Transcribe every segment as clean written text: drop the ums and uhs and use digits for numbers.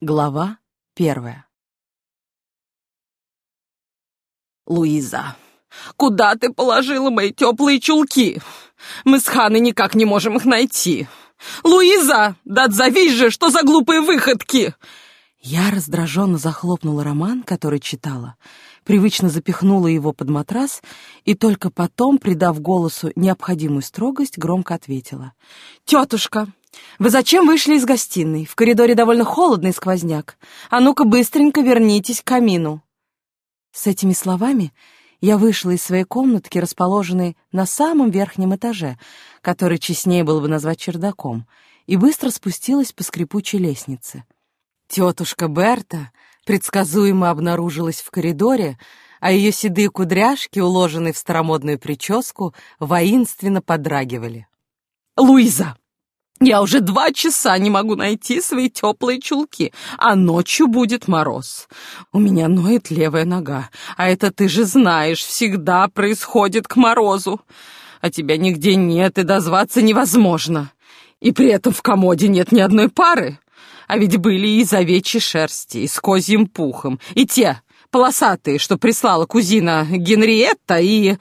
Глава 1. «Луиза, куда ты положила мои теплые чулки? Мы с Ханной никак не можем их найти. Луиза, да отзовись же, что за глупые выходки!» Я раздраженно захлопнула роман, который читала, привычно запихнула его под матрас и только потом, придав голосу необходимую строгость, громко ответила. «Тетушка, вы зачем вышли из гостиной? В коридоре довольно холодный сквозняк. А ну-ка быстренько вернитесь к камину». С этими словами я вышла из своей комнатки, расположенной на самом верхнем этаже, который честнее было бы назвать чердаком, и быстро спустилась по скрипучей лестнице. Тетушка Берта предсказуемо обнаружилась в коридоре, а ее седые кудряшки, уложенные в старомодную прическу, воинственно подрагивали. «Луиза, я уже 2 часа не могу найти свои теплые чулки, а ночью будет мороз. У меня ноет левая нога, а это, ты же знаешь, всегда происходит к морозу. А тебя нигде нет и дозваться невозможно. И при этом в комоде нет ни одной пары. А ведь были и из овечьей шерсти, и с козьим пухом, и те полосатые, что прислала кузина Генриетта, и...»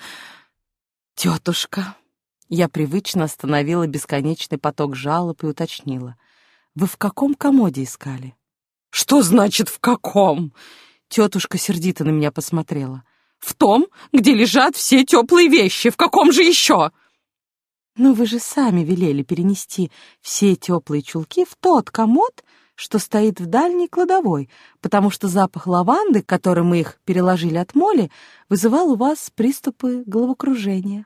«Тетушка...» Я привычно остановила бесконечный поток жалоб и уточнила. «Вы в каком комоде искали?» «Что значит «в каком»?» Тетушка сердито на меня посмотрела. «В том, где лежат все теплые вещи. В каком же еще?» «Ну вы же сами велели перенести все теплые чулки в тот комод, что стоит в дальней кладовой, потому что запах лаванды, которым мы их переложили от моли, вызывал у вас приступы головокружения».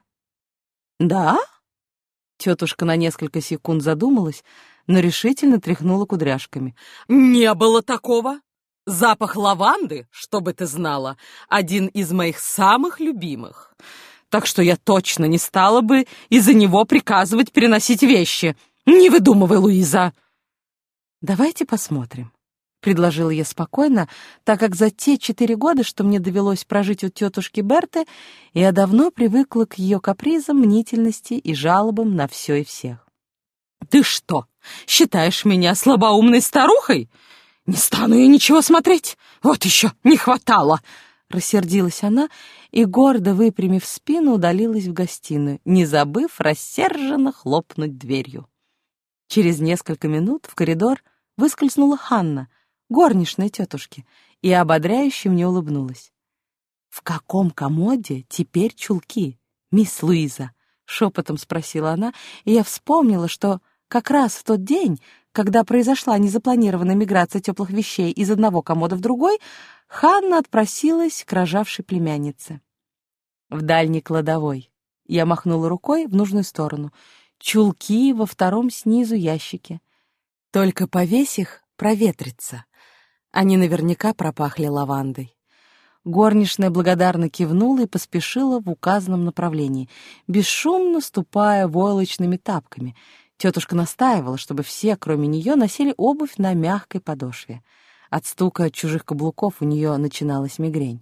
«Да?» Тетушка на несколько секунд задумалась, но решительно тряхнула кудряшками. «Не было такого. Запах лаванды, чтобы ты знала, один из моих самых любимых. Так что я точно не стала бы из-за него приказывать переносить вещи. Не выдумывай, Луиза!» «Давайте посмотрим», — предложила я спокойно, так как за те 4 года, что мне довелось прожить у тетушки Берты, я давно привыкла к ее капризам, мнительности и жалобам на все и всех. «Ты что, считаешь меня слабоумной старухой? Не стану я ничего смотреть. Вот еще не хватало!» Рассердилась она и, гордо выпрямив спину, удалилась в гостиную, не забыв рассерженно хлопнуть дверью. Через несколько минут в коридор выскользнула Ханна, горничная тетушки, и ободряюще мне улыбнулась. «В каком комоде теперь чулки, мисс Луиза?» — шепотом спросила она, и я вспомнила, что как раз в тот день, когда произошла незапланированная миграция теплых вещей из одного комода в другой, Ханна отпросилась к рожавшей племяннице. «В дальней кладовой». Я махнула рукой в нужную сторону. «Чулки во втором снизу ящике. Только повесь их, проветрится. Они наверняка пропахли лавандой». Горничная благодарно кивнула и поспешила в указанном направлении, бесшумно ступая войлочными тапками. Тетушка настаивала, чтобы все, кроме нее, носили обувь на мягкой подошве. От стука чужих каблуков у нее начиналась мигрень.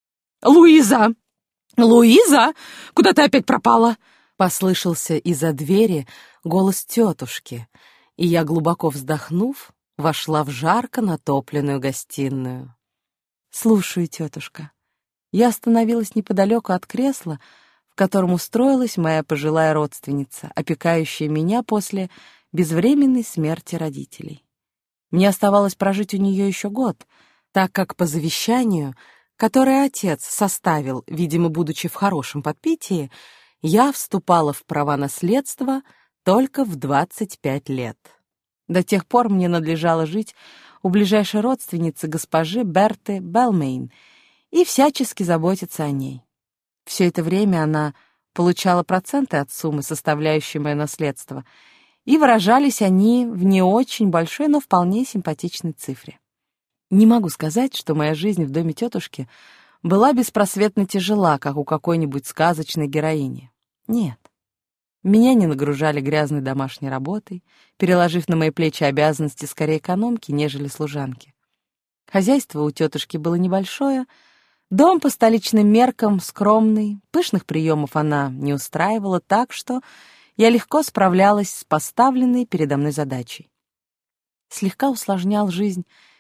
«Луиза! Луиза! Куда ты опять пропала?» Послышался из-за двери голос тетушки, и я, глубоко вздохнув, вошла в жарко натопленную гостиную. «Слушаю, тетушка». Я остановилась неподалеку от кресла, в котором устроилась моя пожилая родственница, опекающая меня после безвременной смерти родителей. Мне оставалось прожить у нее еще год, так как по завещанию, которое отец составил, видимо, будучи в хорошем подпитии, я вступала в права наследства только в 25 лет. До тех пор мне надлежало жить у ближайшей родственницы госпожи Берты Белмейн и всячески заботиться о ней. Все это время она получала проценты от суммы, составляющей мое наследство, и выражались они в не очень большой, но вполне симпатичной цифре. Не могу сказать, что моя жизнь в доме тетушки была беспросветно тяжела, как у какой-нибудь сказочной героини. Нет. Меня не нагружали грязной домашней работой, переложив на мои плечи обязанности скорее экономки, нежели служанки. Хозяйство у тетушки было небольшое, дом по столичным меркам скромный, пышных приемов она не устраивала, так что я легко справлялась с поставленной передо мной задачей. Слегка усложнял жизнь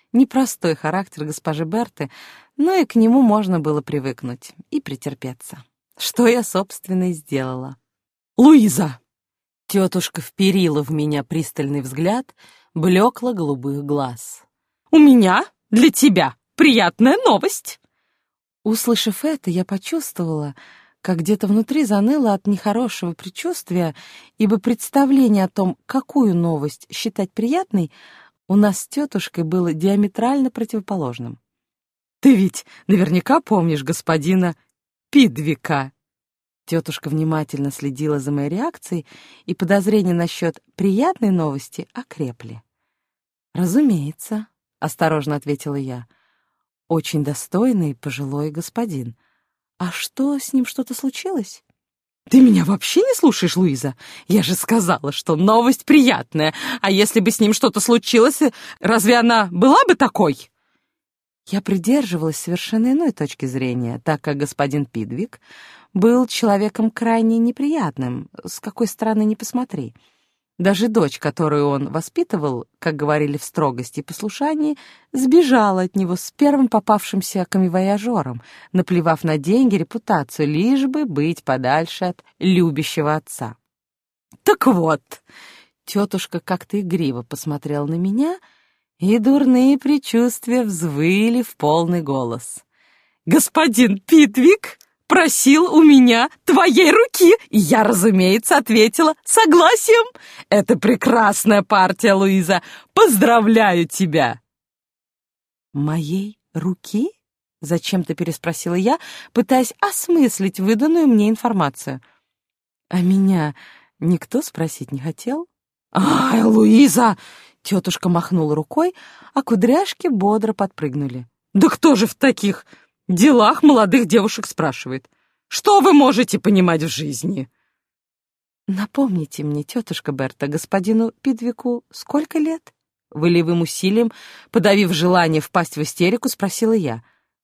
Непростой характер госпожи Берты, но и к нему можно было привыкнуть и претерпеться. Что я, собственно, и сделала. «Луиза!» Тетушка вперила в меня пристальный взгляд блекло-голубых глаз. «У меня для тебя приятная новость!» Услышав это, я почувствовала, как где-то внутри заныло от нехорошего предчувствия, ибо представление о том, какую новость считать приятной, у нас с тетушкой было диаметрально противоположным. «Ты ведь наверняка помнишь господина Пидвика?» Тетушка внимательно следила за моей реакцией, и подозрения насчет приятной новости окрепли. «Разумеется», — осторожно ответила я, — «очень достойный пожилой господин. А что, с ним что-то случилось?» «Ты меня вообще не слушаешь, Луиза? Я же сказала, что новость приятная, а если бы с ним что-то случилось, разве она была бы такой?» Я придерживалась совершенно иной точки зрения, так как господин Пидвик был человеком крайне неприятным, с какой стороны ни посмотри. Даже дочь, которую он воспитывал, как говорили в строгости и послушании, сбежала от него с первым попавшимся коммивояжером, наплевав на деньги, репутацию, лишь бы быть подальше от любящего отца. «Так вот», тетушка как-то игриво посмотрела на меня, и дурные предчувствия взвыли в полный голос. «господин Пидвик просил у меня твоей руки, и я, разумеется, ответила согласием. Это прекрасная партия, Луиза. Поздравляю тебя!» «Моей руки?» — зачем-то переспросила я, пытаясь осмыслить выданную мне информацию. «А меня никто спросить не хотел?» «Ай, Луиза!» — тетушка махнула рукой, а кудряшки бодро подпрыгнули. «Да кто же в таких делах молодых девушек спрашивает? Что вы можете понимать в жизни?» «Напомните мне, тетушка Берта, господину Пидвику сколько лет?» Волевым усилием, подавив желание впасть в истерику, спросила я.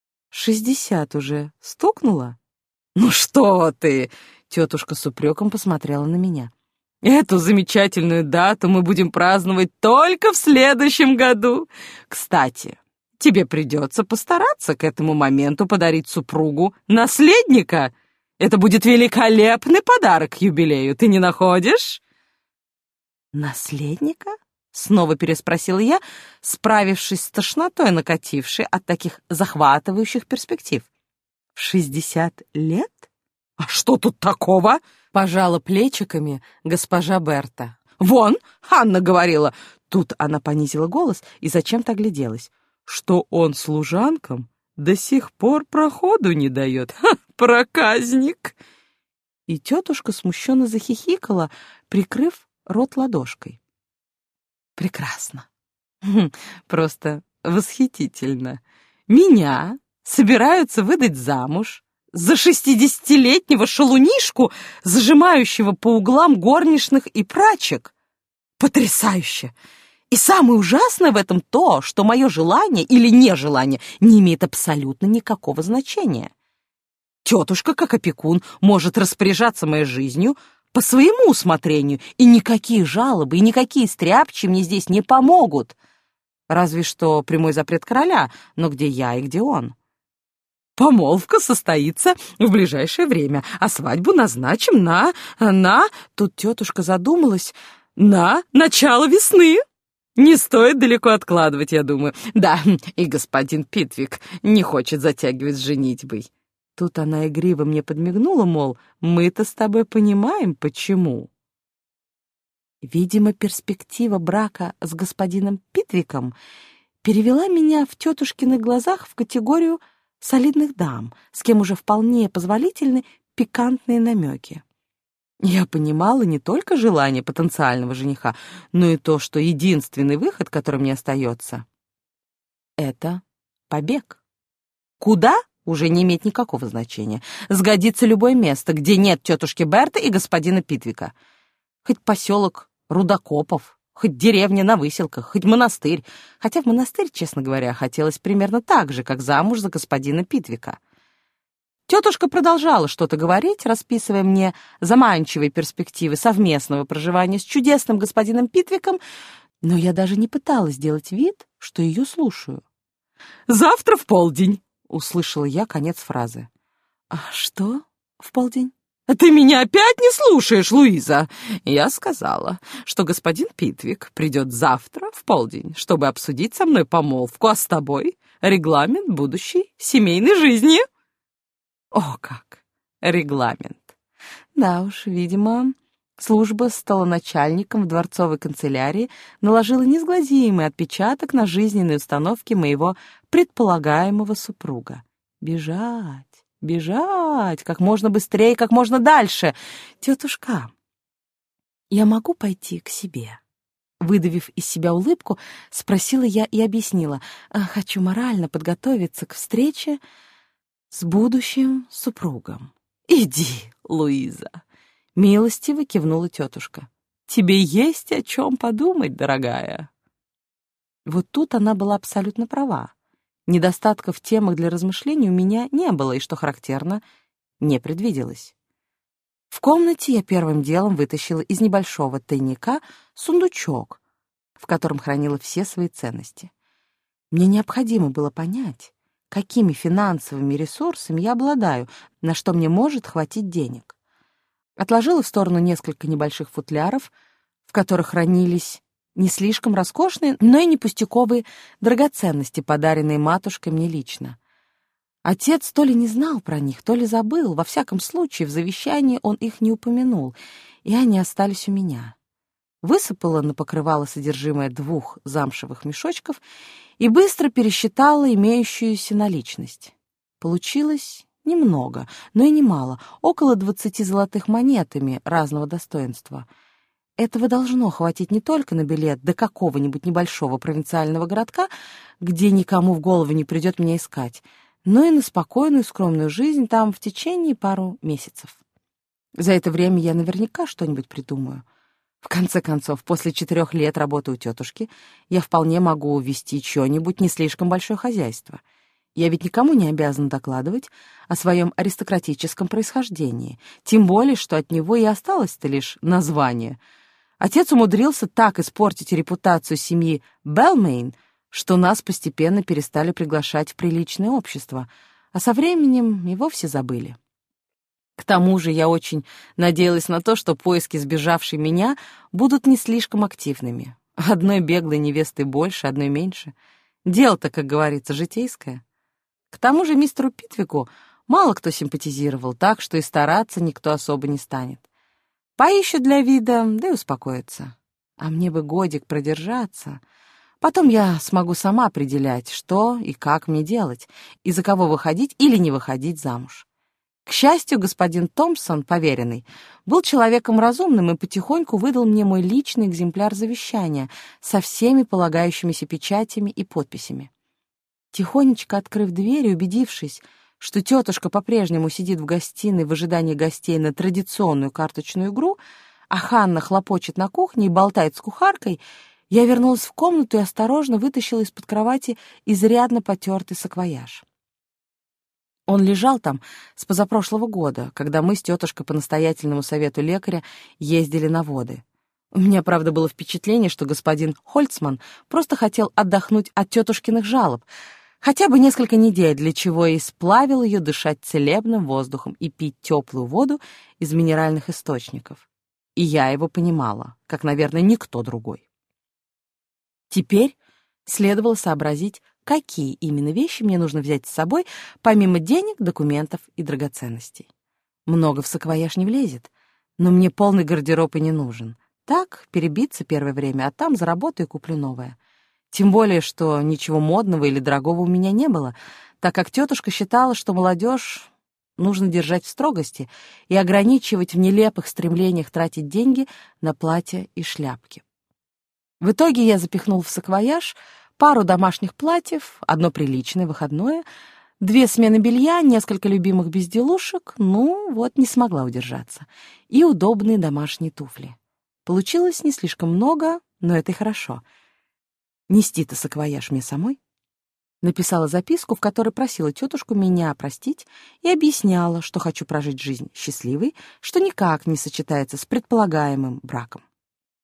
60 уже стукнуло?» «Ну что ты!» — тетушка с упреком посмотрела на меня. «Эту замечательную дату мы будем праздновать только в следующем году. Кстати, тебе придется постараться к этому моменту подарить супругу наследника. Это будет великолепный подарок к юбилею, ты не находишь?» «Наследника?» — снова переспросила я, справившись с тошнотой, накатившей от таких захватывающих перспектив. «В 60 лет?» «А что тут такого?» — пожала плечиками госпожа Берта. «Вон, Анна говорила». Тут она понизила голос и зачем-то огляделась. «Что он служанкам до сих пор проходу не дает. Ха, проказник!» И тетушка смущенно захихикала, прикрыв рот ладошкой. «Прекрасно. Просто восхитительно. Меня собираются выдать замуж за 60-летнего шалунишку, зажимающего по углам горничных и прачек. Потрясающе! И самое ужасное в этом то, что мое желание или нежелание не имеет абсолютно никакого значения. Тетушка, как опекун, может распоряжаться моей жизнью по своему усмотрению, и никакие жалобы и никакие стряпчи мне здесь не помогут. Разве что прямой запрет короля, но где я и где он? Помолвка состоится в ближайшее время, а свадьбу назначим на... Тут тетушка задумалась. На начало весны. Не стоит далеко откладывать, я думаю. Да, и господин Пидвик не хочет затягивать с женитьбой. Тут она игриво мне подмигнула, мол, мы-то с тобой понимаем, почему. Видимо, перспектива брака с господином Пидвиком перевела меня в тетушкиных глазах в категорию солидных дам, с кем уже вполне позволительны пикантные намеки. Я понимала не только желание потенциального жениха, но и то, что единственный выход, который мне остается, это побег. Куда? Уже не имеет никакого значения. Сгодится любое место, где нет тетушки Берты и господина Пидвика. Хоть поселок Рудокопов, хоть деревня на Выселках, хоть монастырь. Хотя в монастырь, честно говоря, хотелось примерно так же, как замуж за господина Пидвика. Тетушка продолжала что-то говорить, расписывая мне заманчивые перспективы совместного проживания с чудесным господином Пидвиком, но я даже не пыталась делать вид, что ее слушаю. «Завтра в полдень!» — услышала я конец фразы. «А что в полдень?» «Ты меня опять не слушаешь, Луиза!» Я сказала, что господин Питвик придет завтра в полдень, чтобы обсудить со мной помолвку, а с тобой регламент будущей семейной жизни. О, как! Регламент. Да уж, видимо, служба столоначальником в дворцовой канцелярии наложила неизгладимый отпечаток на жизненные установки моего предполагаемого супруга. Бежать! Бежать! Как можно быстрее, как можно дальше! Тетушка, я могу пойти к себе?» Выдавив из себя улыбку, спросила я и объяснила. «Хочу морально подготовиться к встрече с будущим супругом». «Иди, Луиза!» — милостиво кивнула тетушка. «Тебе есть о чем подумать, дорогая». Вот тут она была абсолютно права. Недостатков в темах для размышлений у меня не было, и, что характерно, не предвиделось. В комнате я первым делом вытащила из небольшого тайника сундучок, в котором хранила все свои ценности. Мне необходимо было понять, какими финансовыми ресурсами я обладаю, на что мне может хватить денег. Отложила в сторону несколько небольших футляров, в которых хранились не слишком роскошные, но и не пустяковые драгоценности, подаренные матушкой мне лично. Отец то ли не знал про них, то ли забыл. Во всяком случае, в завещании он их не упомянул, и они остались у меня. Высыпала на покрывало содержимое 2 замшевых мешочков и быстро пересчитала имеющуюся наличность. Получилось немного, но и немало, около 20 золотых монетами разного достоинства. Этого должно хватить не только на билет до какого-нибудь небольшого провинциального городка, где никому в голову не придет меня искать, но и на спокойную, скромную жизнь там в течение пару месяцев. За это время я наверняка что-нибудь придумаю. В конце концов, после 4 лет работы у тетушки я вполне могу вести чье-нибудь не слишком большое хозяйство. Я ведь никому не обязан докладывать о своем аристократическом происхождении, тем более, что от него и осталось-то лишь название. Отец умудрился так испортить репутацию семьи Белмейн, что нас постепенно перестали приглашать в приличное общество, а со временем и вовсе забыли. К тому же я очень надеялась на то, что поиски сбежавшей меня будут не слишком активными. Одной беглой невесты больше, одной меньше. Дело-то, как говорится, житейское. К тому же мистеру Питвику мало кто симпатизировал, так что и стараться никто особо не станет. Поищут для вида, да и успокоятся. А мне бы годик продержаться. Потом я смогу сама определять, что и как мне делать, и за кого выходить или не выходить замуж. К счастью, господин Томпсон, поверенный, был человеком разумным и потихоньку выдал мне мой личный экземпляр завещания со всеми полагающимися печатями и подписями. Тихонечко открыв дверь и убедившись, что тетушка по-прежнему сидит в гостиной в ожидании гостей на традиционную карточную игру, а Ханна хлопочет на кухне и болтает с кухаркой, я вернулась в комнату и осторожно вытащила из-под кровати изрядно потертый саквояж. Он лежал там с позапрошлого года, когда мы с тетушкой по настоятельному совету лекаря ездили на воды. У меня, правда, было впечатление, что господин Хольцман просто хотел отдохнуть от тетушкиных жалоб, хотя бы несколько недель, для чего и сплавил ее дышать целебным воздухом и пить теплую воду из минеральных источников. И я его понимала, как, наверное, никто другой. Теперь следовало сообразить, какие именно вещи мне нужно взять с собой, помимо денег, документов и драгоценностей. Много в саквояж не влезет, но мне полный гардероб и не нужен. Так, перебиться первое время, а там заработаю и куплю новое. Тем более, что ничего модного или дорогого у меня не было, так как тетушка считала, что молодежь нужно держать в строгости и ограничивать в нелепых стремлениях тратить деньги на платья и шляпки. В итоге я запихнул в саквояж пару домашних платьев, одно приличное, выходное, 2 смены белья, несколько любимых безделушек, не смогла удержаться, и удобные домашние туфли. Получилось не слишком много, но это и хорошо. Нести-то саквояж мне самой. Написала записку, в которой просила тетушку меня простить и объясняла, что хочу прожить жизнь счастливой, что никак не сочетается с предполагаемым браком.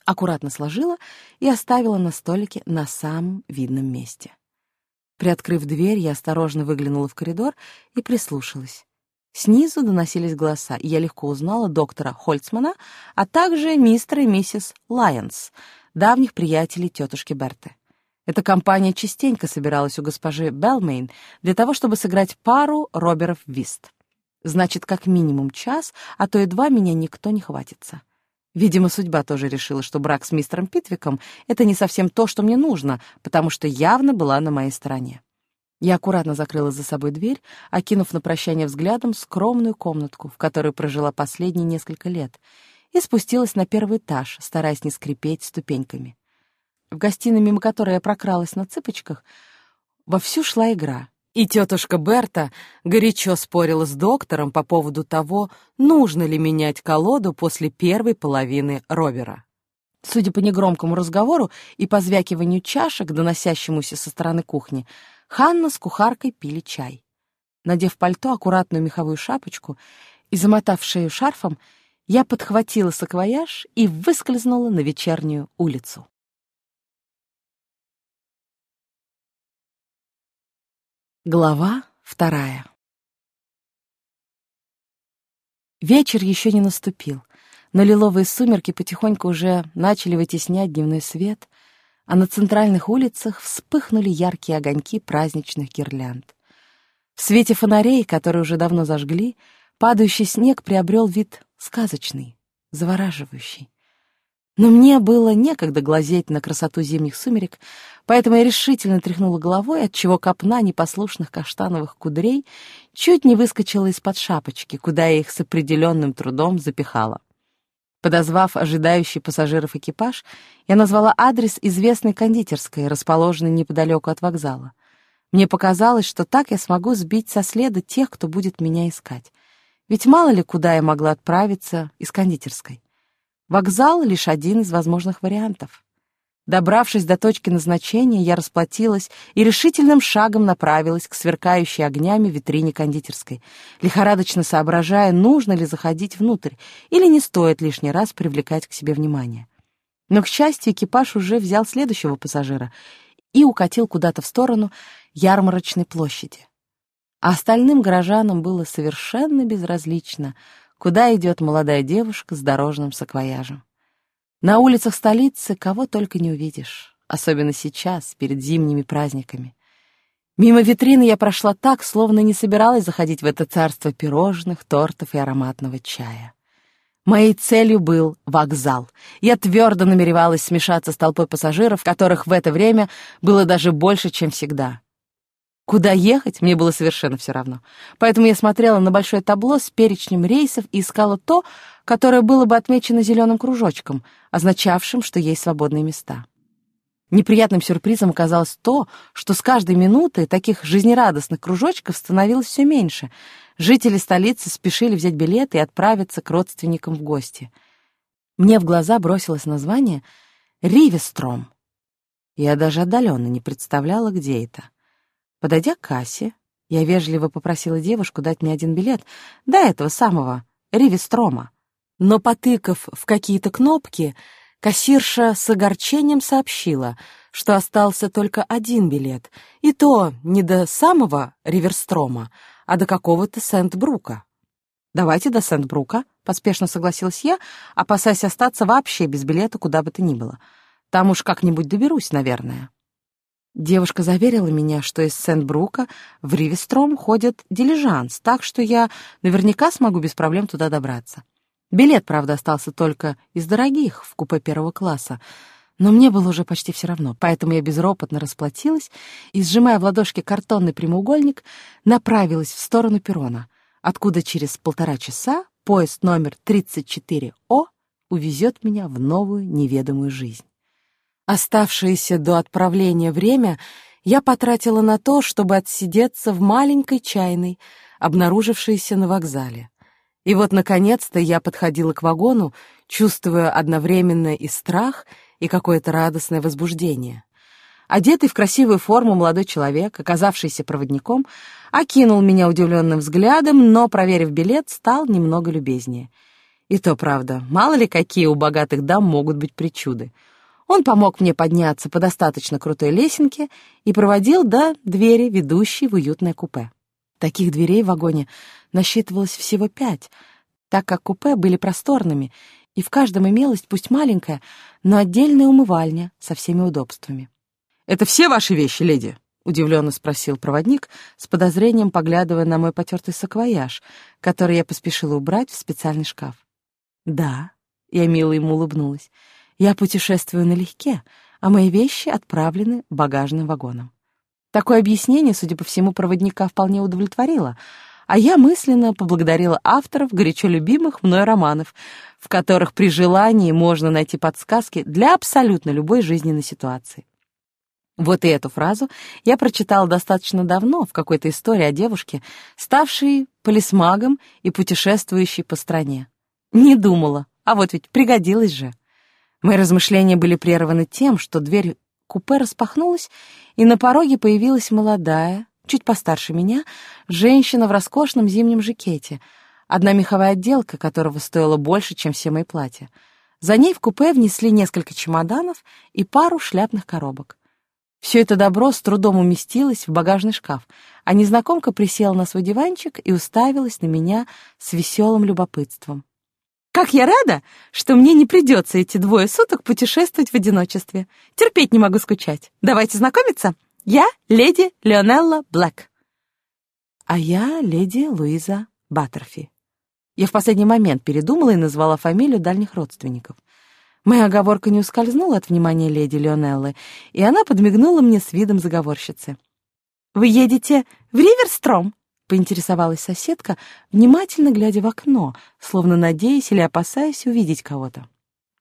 аккуратно сложила и оставила на столике на самом видном месте. Приоткрыв дверь, я осторожно выглянула в коридор и прислушалась. Снизу доносились голоса, и я легко узнала доктора Хольцмана, а также мистера и миссис Лайонс, давних приятелей тетушки Берты. Эта компания частенько собиралась у госпожи Белмейн для того, чтобы сыграть пару роберов в вист. Значит, как минимум час, а то и 2 меня никто не хватится. Видимо, судьба тоже решила, что брак с мистером Питвиком — это не совсем то, что мне нужно, потому что явно была на моей стороне. Я аккуратно закрыла за собой дверь, окинув на прощание взглядом скромную комнатку, в которой прожила последние несколько лет, и спустилась на 1-й этаж, стараясь не скрипеть ступеньками. В гостиной, мимо которой я прокралась на цыпочках, вовсю шла игра, и тетушка Берта горячо спорила с доктором по поводу того, нужно ли менять колоду после первой половины ровера. Судя по негромкому разговору и позвякиванию чашек, доносящемуся со стороны кухни, Ханна с кухаркой пили чай. Надев пальто, аккуратную меховую шапочку и замотав шею шарфом, я подхватила саквояж и выскользнула на вечернюю улицу. Глава 2. Вечер еще не наступил, но лиловые сумерки потихоньку уже начали вытеснять дневной свет, а на центральных улицах вспыхнули яркие огоньки праздничных гирлянд. В свете фонарей, которые уже давно зажгли, падающий снег приобрел вид сказочный, завораживающий. Но мне было некогда глазеть на красоту зимних сумерек, поэтому я решительно тряхнула головой, отчего копна непослушных каштановых кудрей чуть не выскочила из-под шапочки, куда я их с определенным трудом запихала. Подозвав ожидающий пассажиров экипаж, я назвала адрес известной кондитерской, расположенной неподалеку от вокзала. Мне показалось, что так я смогу сбить со следа тех, кто будет меня искать. Ведь мало ли куда я могла отправиться из кондитерской. Вокзал — лишь один из возможных вариантов. Добравшись до точки назначения, я расплатилась и решительным шагом направилась к сверкающей огнями витрине кондитерской, лихорадочно соображая, нужно ли заходить внутрь или не стоит лишний раз привлекать к себе внимание. Но, к счастью, экипаж уже взял следующего пассажира и укатил куда-то в сторону ярмарочной площади. А остальным горожанам было совершенно безразлично, куда идет молодая девушка с дорожным саквояжем. На улицах столицы кого только не увидишь, особенно сейчас, перед зимними праздниками. Мимо витрины я прошла так, словно не собиралась заходить в это царство пирожных, тортов и ароматного чая. Моей целью был вокзал. Я твердо намеревалась смешаться с толпой пассажиров, которых в это время было даже больше, чем всегда. Куда ехать, мне было совершенно все равно. Поэтому я смотрела на большое табло с перечнем рейсов и искала то, которое было бы отмечено зеленым кружочком, означавшим, что есть свободные места. Неприятным сюрпризом оказалось то, что с каждой минутой таких жизнерадостных кружочков становилось все меньше. Жители столицы спешили взять билеты и отправиться к родственникам в гости. Мне в глаза бросилось название «Ривестром». Я даже отдаленно не представляла, где это. Подойдя к кассе, я вежливо попросила девушку дать мне один билет до этого самого Ривестрома. Но, потыкав в какие-то кнопки, кассирша с огорчением сообщила, что остался только один билет, и то не до самого Риверстрома, а до какого-то Сент-Брука. «Давайте до Сент-Брука», — поспешно согласилась я, опасаясь остаться вообще без билета куда бы то ни было. Там уж как-нибудь доберусь, наверное. Девушка заверила меня, что из Сент-Брука в Ривестром ходит дилижанс, так что я наверняка смогу без проблем туда добраться. Билет, правда, остался только из дорогих, в купе 1-го класса, но мне было уже почти все равно, поэтому я безропотно расплатилась и, сжимая в ладошке картонный прямоугольник, направилась в сторону перрона, откуда через 1,5 часа поезд номер 34О увезет меня в новую неведомую жизнь. Оставшееся до отправления время я потратила на то, чтобы отсидеться в маленькой чайной, обнаружившейся на вокзале. И вот, наконец-то, я подходила к вагону, чувствуя одновременно и страх, и какое-то радостное возбуждение. Одетый в красивую форму молодой человек, оказавшийся проводником, окинул меня удивленным взглядом, но, проверив билет, стал немного любезнее. И то правда, мало ли какие у богатых дам могут быть причуды. Он помог мне подняться по достаточно крутой лесенке и проводил до двери, ведущей в уютное купе. Таких дверей в вагоне насчитывалось всего 5, так как купе были просторными, и в каждом имелась, пусть маленькая, но отдельная умывальня со всеми удобствами. «Это все ваши вещи, леди?» — удивленно спросил проводник, с подозрением поглядывая на мой потертый саквояж, который я поспешила убрать в специальный шкаф. «Да», — я мило ему улыбнулась, — «я путешествую налегке, а мои вещи отправлены багажным вагоном». Такое объяснение, судя по всему, проводника вполне удовлетворило, а я мысленно поблагодарила авторов горячо любимых мной романов, в которых при желании можно найти подсказки для абсолютно любой жизненной ситуации. Вот и эту фразу я прочитала достаточно давно в какой-то истории о девушке, ставшей полисмагом и путешествующей по стране. Не думала, а вот ведь пригодилась же. Мои размышления были прерваны тем, что дверь купе распахнулась, и на пороге появилась молодая, чуть постарше меня, женщина в роскошном зимнем жакете, одна меховая отделка которого стоила больше, чем все мои платья. За ней в купе внесли несколько чемоданов и пару шляпных коробок. Все это добро с трудом уместилось в багажный шкаф, а незнакомка присела на свой диванчик и уставилась на меня с веселым любопытством. «Как я рада, что мне не придется эти 2 суток путешествовать в одиночестве. Терпеть не могу скучать. Давайте знакомиться. Я леди Леонелла Блэк». «А я леди Луиза Баттерфи». Я в последний момент передумала и назвала фамилию дальних родственников. Моя оговорка не ускользнула от внимания леди Леонеллы, и она подмигнула мне с видом заговорщицы. «Вы едете в Риверстром?» — поинтересовалась соседка, внимательно глядя в окно, словно надеясь или опасаясь увидеть кого-то.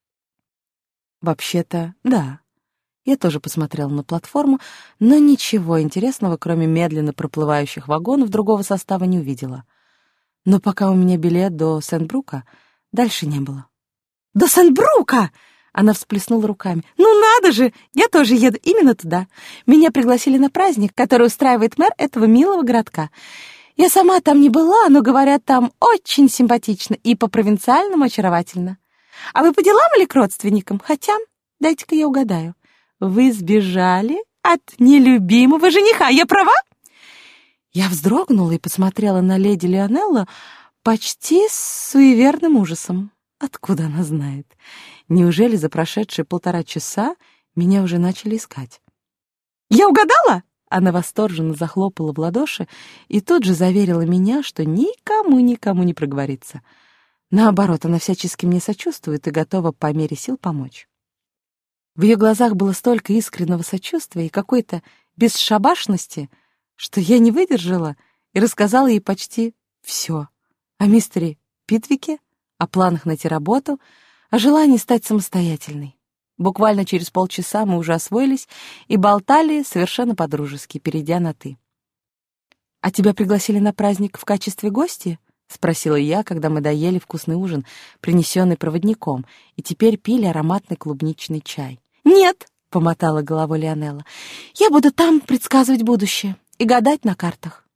«Вообще-то, да». Я тоже посмотрела на платформу, но ничего интересного, кроме медленно проплывающих вагонов другого состава, не увидела. Но пока у меня билет до Сент-Брука, дальше не было. «До Сент-Брука!» — она всплеснула руками. «Ну надо же! Я тоже еду именно туда. Меня пригласили на праздник, который устраивает мэр этого милого городка. Я сама там не была, но, говорят, там очень симпатично и по-провинциальному очаровательно. А вы по делам или к родственникам? Хотя, дайте-ка я угадаю, вы сбежали от нелюбимого жениха, я права?» Я вздрогнула и посмотрела на леди Леонеллу почти с суеверным ужасом. Откуда она знает? Неужели за прошедшие 1,5 часа меня уже начали искать? «Я угадала?» Она восторженно захлопала в ладоши и тут же заверила меня, что никому не проговорится. Наоборот, она всячески мне сочувствует и готова по мере сил помочь. В ее глазах было столько искреннего сочувствия и какой-то бесшабашности, что я не выдержала и рассказала ей почти все о мистере Питвике, о планах найти работу, о желании стать самостоятельной. Буквально через полчаса мы уже освоились и болтали совершенно по-дружески, перейдя на «ты». «А тебя пригласили на праздник в качестве гостя?» — спросила я, когда мы доели вкусный ужин, принесенный проводником, и теперь пили ароматный клубничный чай. «Нет», — помотала головой Леонелла, — «я буду там предсказывать будущее и гадать на картах».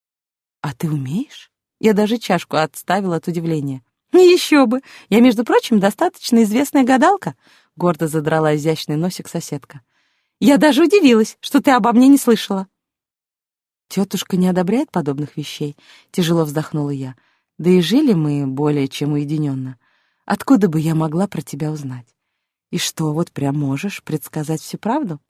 «А ты умеешь?» Я даже чашку отставила от удивления. «Еще бы! Я, между прочим, достаточно известная гадалка», — гордо задрала изящный носик соседка. «Я даже удивилась, что ты обо мне не слышала». «Тетушка не одобряет подобных вещей», — тяжело вздохнула я. «Да и жили мы более чем уединенно. Откуда бы я могла про тебя узнать? И что, вот прям можешь предсказать всю правду?»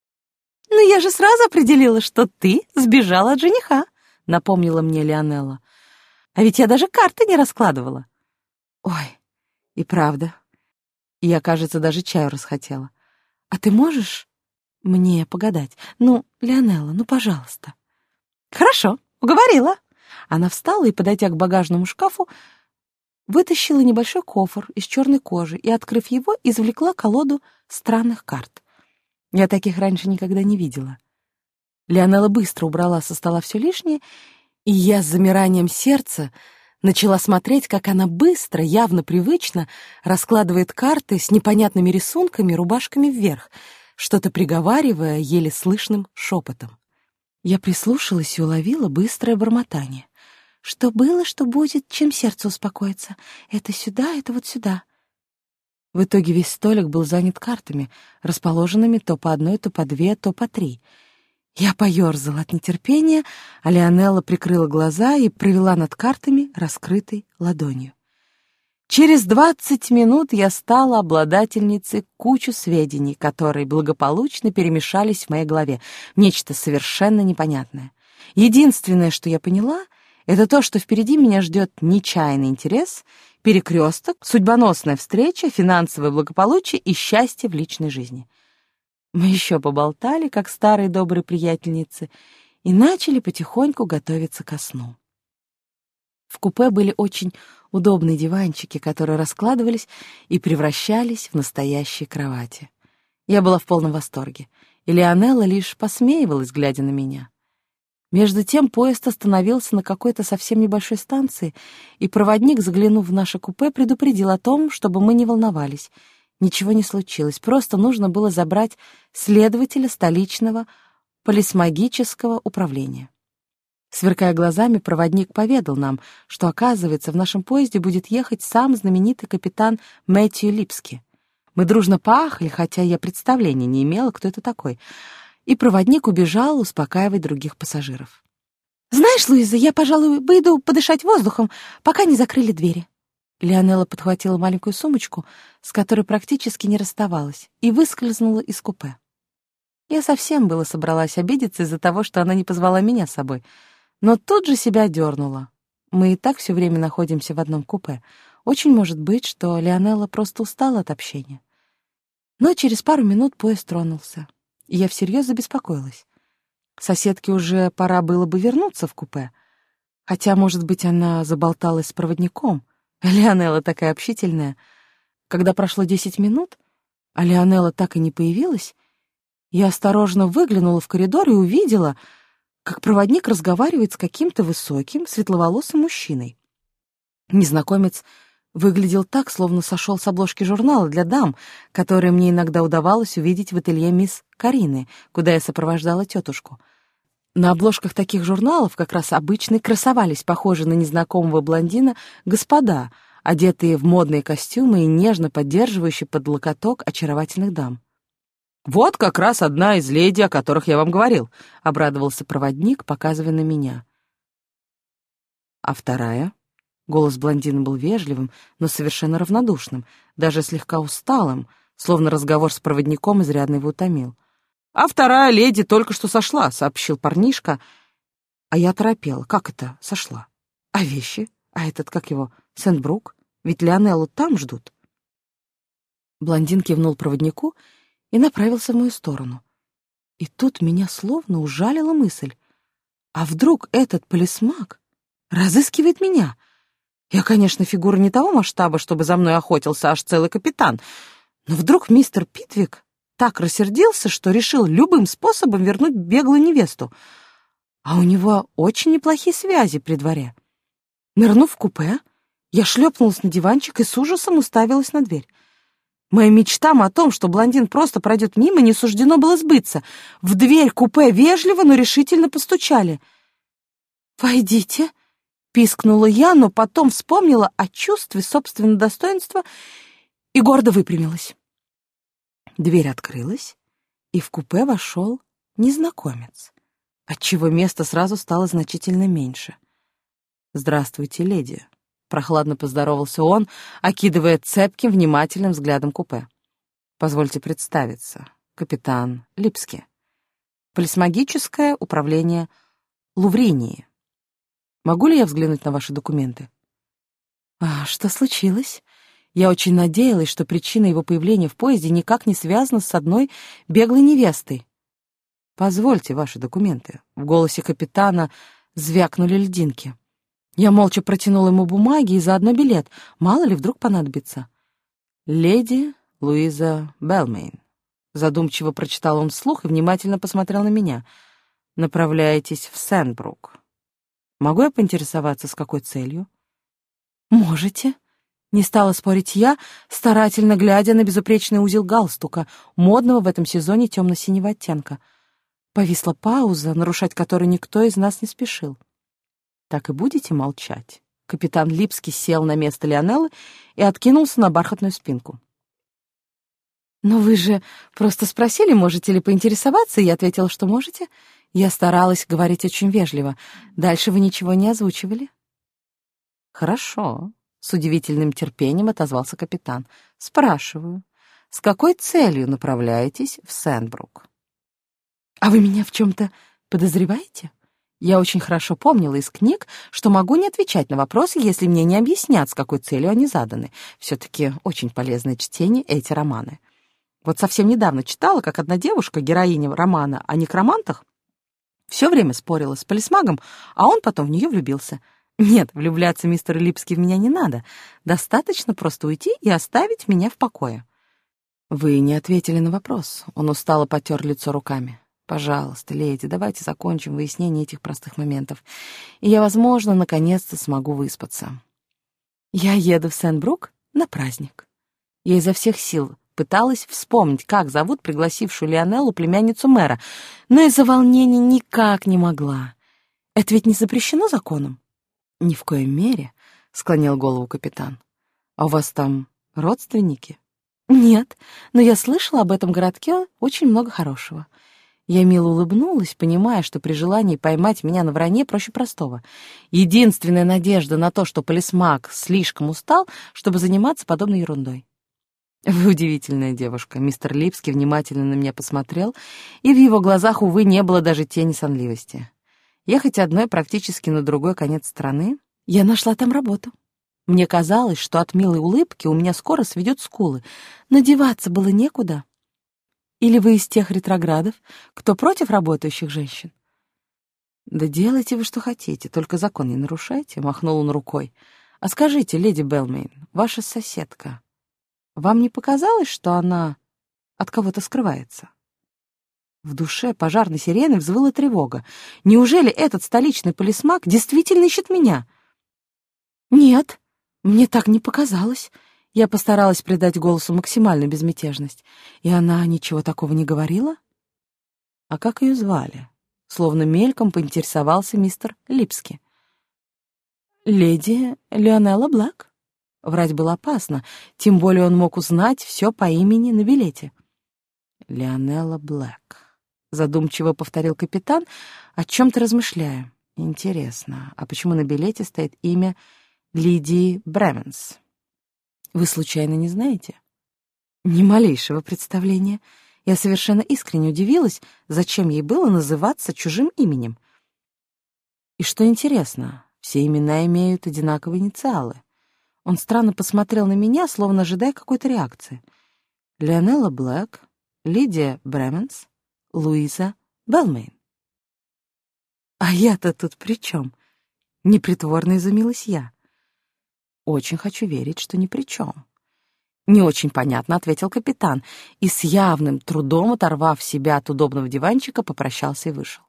«Ну, я же сразу определила, что ты сбежала от жениха», — напомнила мне Леонелла. «А ведь я даже карты не раскладывала». «Ой, и правда. Я, кажется, даже чаю расхотела. А ты можешь мне погадать? Ну, Леонелла, ну, пожалуйста». «Хорошо, уговорила». Она встала и, подойдя к багажному шкафу, вытащила небольшой кофр из черной кожи и, открыв его, извлекла колоду странных карт. Я таких раньше никогда не видела. Леонелла быстро убрала со стола все лишнее, и я с замиранием сердца начала смотреть, как она быстро, явно привычно раскладывает карты с непонятными рисунками, рубашками вверх, что-то приговаривая еле слышным шепотом. Я прислушалась и уловила быстрое бормотание. Что было, что будет, чем сердце успокоится. Это сюда, это вот сюда. В итоге весь столик был занят картами, расположенными то по одной, то по две, то по три. Я поёрзала от нетерпения, а Леонелла прикрыла глаза и провела над картами раскрытой ладонью. Через 20 минут я стала обладательницей кучи сведений, которые благополучно перемешались в моей голове в нечто совершенно непонятное. Единственное, что я поняла, это то, что впереди меня ждет нечаянный интерес, перекресток, судьбоносная встреча, финансовое благополучие и счастье в личной жизни. Мы еще поболтали, как старые добрые приятельницы, и начали потихоньку готовиться ко сну. В купе были очень удобные диванчики, которые раскладывались и превращались в настоящие кровати. Я была в полном восторге, и Леонелла лишь посмеивалась, глядя на меня. Между тем поезд остановился на какой-то совсем небольшой станции, и проводник, заглянув в наше купе, предупредил о том, чтобы мы не волновались. Ничего не случилось, просто нужно было забрать следователя столичного полисмагического управления. Сверкая глазами, проводник поведал нам, что, оказывается, в нашем поезде будет ехать сам знаменитый капитан Мэтью Липски. Мы дружно поахали, хотя я представления не имела, кто это такой, и проводник убежал успокаивать других пассажиров. «Знаешь, Луиза, я, пожалуй, выйду подышать воздухом, пока не закрыли двери». Леонелла подхватила маленькую сумочку, с которой практически не расставалась, и выскользнула из купе. Я совсем было собралась обидеться из-за того, что она не позвала меня с собой, но тут же себя дернула. Мы и так все время находимся в одном купе. Очень может быть, что Леонелла просто устала от общения. Но через пару минут поезд тронулся, и я всерьез забеспокоилась. Соседке уже пора было бы вернуться в купе, хотя, может быть, она заболталась с проводником. Леонелла такая общительная. Когда прошло 10 минут, а Леонелла так и не появилась, я осторожно выглянула в коридор и увидела, как проводник разговаривает с каким-то высоким, светловолосым мужчиной. Незнакомец выглядел так, словно сошел с обложки журнала для дам, которые мне иногда удавалось увидеть в ателье мисс Карины, куда я сопровождала тетушку. На обложках таких журналов как раз обычно и красовались похожие на незнакомого блондина господа, одетые в модные костюмы и нежно поддерживающие под локоток очаровательных дам. «Вот как раз одна из леди, о которых я вам говорил», — обрадовался проводник, показывая на меня. «А вторая?» Голос блондина был вежливым, но совершенно равнодушным, даже слегка усталым, словно разговор с проводником изрядно его утомил. «А вторая леди только что сошла», — сообщил парнишка. А я торопела. «Как это сошла? А вещи? А этот, как его, Сент-Брук? Ведь Леонеллу там ждут». Блондин кивнул проводнику и направился в мою сторону. И тут меня словно ужалила мысль. А вдруг этот полисмаг разыскивает меня? Я, конечно, фигура не того масштаба, чтобы за мной охотился аж целый капитан, но вдруг мистер Питвик так рассердился, что решил любым способом вернуть беглую невесту. А у него очень неплохие связи при дворе. Нырнув в купе, я шлепнулась на диванчик и с ужасом уставилась на дверь. Моим мечтам о том, что блондин просто пройдет мимо, не суждено было сбыться. В дверь купе вежливо, но решительно постучали. «Войдите», — пискнула я, но потом вспомнила о чувстве собственного достоинства и гордо выпрямилась. Дверь открылась, и в купе вошел незнакомец, отчего места сразу стало значительно меньше. «Здравствуйте, леди», — прохладно поздоровался он, окидывая цепким, внимательным взглядом купе. «Позвольте представиться. Капитан Липски. Полисмагическое управление Лувринии. Могу ли я взглянуть на ваши документы?» «А что случилось?» Я очень надеялась, что причина его появления в поезде никак не связана с одной беглой невестой. «Позвольте ваши документы». В голосе капитана звякнули льдинки. Я молча протянула ему бумаги и заодно билет. Мало ли, вдруг понадобится. «Леди Луиза Белмейн». Задумчиво прочитал он вслух и внимательно посмотрел на меня. «Направляетесь в Сент-Брук. Могу я поинтересоваться, с какой целью?» «Можете». Не стала спорить я, старательно глядя на безупречный узел галстука, модного в этом сезоне темно-синего оттенка. Повисла пауза, нарушать которую никто из нас не спешил. Так и будете молчать?» Капитан Липский сел на место Лионеллы и откинулся на бархатную спинку. «Но вы же просто спросили, можете ли поинтересоваться, и я ответила, что можете. Я старалась говорить очень вежливо. Дальше вы ничего не озвучивали». «Хорошо», — с удивительным терпением отозвался капитан. «Спрашиваю, с какой целью направляетесь в Сэндбрук?» «А вы меня в чем-то подозреваете?» Я очень хорошо помнила из книг, что могу не отвечать на вопросы, если мне не объяснят, с какой целью они заданы. Все-таки очень полезное чтение эти романы. Вот совсем недавно читала, как одна девушка, героиня романа о некромантах, все время спорила с полисмагом, а он потом в нее влюбился. Нет, влюбляться, мистер Липский, в меня не надо. Достаточно просто уйти и оставить меня в покое. Вы не ответили на вопрос. Он устало потер лицо руками. Пожалуйста, леди, давайте закончим выяснение этих простых моментов, и я, возможно, наконец-то смогу выспаться. Я еду в Сэндбрук на праздник. Я изо всех сил пыталась вспомнить, как зовут пригласившую Лионеллу племянницу мэра, но из-за волнения никак не могла. Это ведь не запрещено законом? Ни в коей мере, — склонил голову капитан. А у вас там родственники? Нет, но я слышала об этом городке очень много хорошего. Я мило улыбнулась, понимая, что при желании поймать меня на вранье проще простого. Единственная надежда на то, что полисмаг слишком устал, чтобы заниматься подобной ерундой. «Вы удивительная девушка», — мистер Липский внимательно на меня посмотрел, и в его глазах, увы, не было даже тени сонливости. Ехать одной практически на другой конец страны, я нашла там работу. Мне казалось, что от милой улыбки у меня скоро сведет скулы, но деваться было некуда. Или вы из тех ретроградов, кто против работающих женщин? Да делайте вы, что хотите, только закон не нарушайте, — махнул он рукой. А скажите, леди Белмейн, ваша соседка, вам не показалось, что она от кого-то скрывается? В душе пожарной сирены взвыла тревога. Неужели этот столичный полисмаг действительно ищет меня? Нет, мне так не показалось. Я постаралась придать голосу максимальную безмятежность. И она ничего такого не говорила? А как ее звали? Словно мельком поинтересовался мистер Липский. Леди Лионелла Блэк. Врать было опасно, тем более он мог узнать все по имени на билете. Лионелла Блэк. Задумчиво повторил капитан, о чем-то размышляя. Интересно, а почему на билете стоит имя Лидии Бременс? Вы случайно не знаете? Ни малейшего представления. Я совершенно искренне удивилась, зачем ей было называться чужим именем. И что интересно, все имена имеют одинаковые инициалы. Он странно посмотрел на меня, словно ожидая какой-то реакции. Лионелла Блэк, Лидия Бременс, Луиза Белмейн. А я-то тут при чем? Непритворно изумилась я. Очень хочу верить, что ни при чем. Не очень понятно, — ответил капитан, и с явным трудом, оторвав себя от удобного диванчика, попрощался и вышел.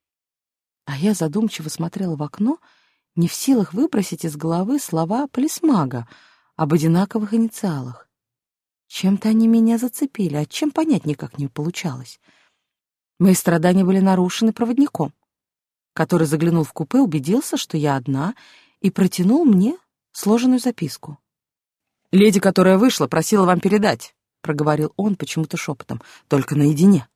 А я задумчиво смотрела в окно, не в силах выбросить из головы слова полисмага об одинаковых инициалах. Чем-то они меня зацепили, а чем понять никак не получалось. Мои страдания были нарушены проводником, который заглянул в купе, убедился, что я одна, и протянул мне сложенную записку. «Леди, которая вышла, просила вам передать», — проговорил он почему-то шепотом, — «только наедине».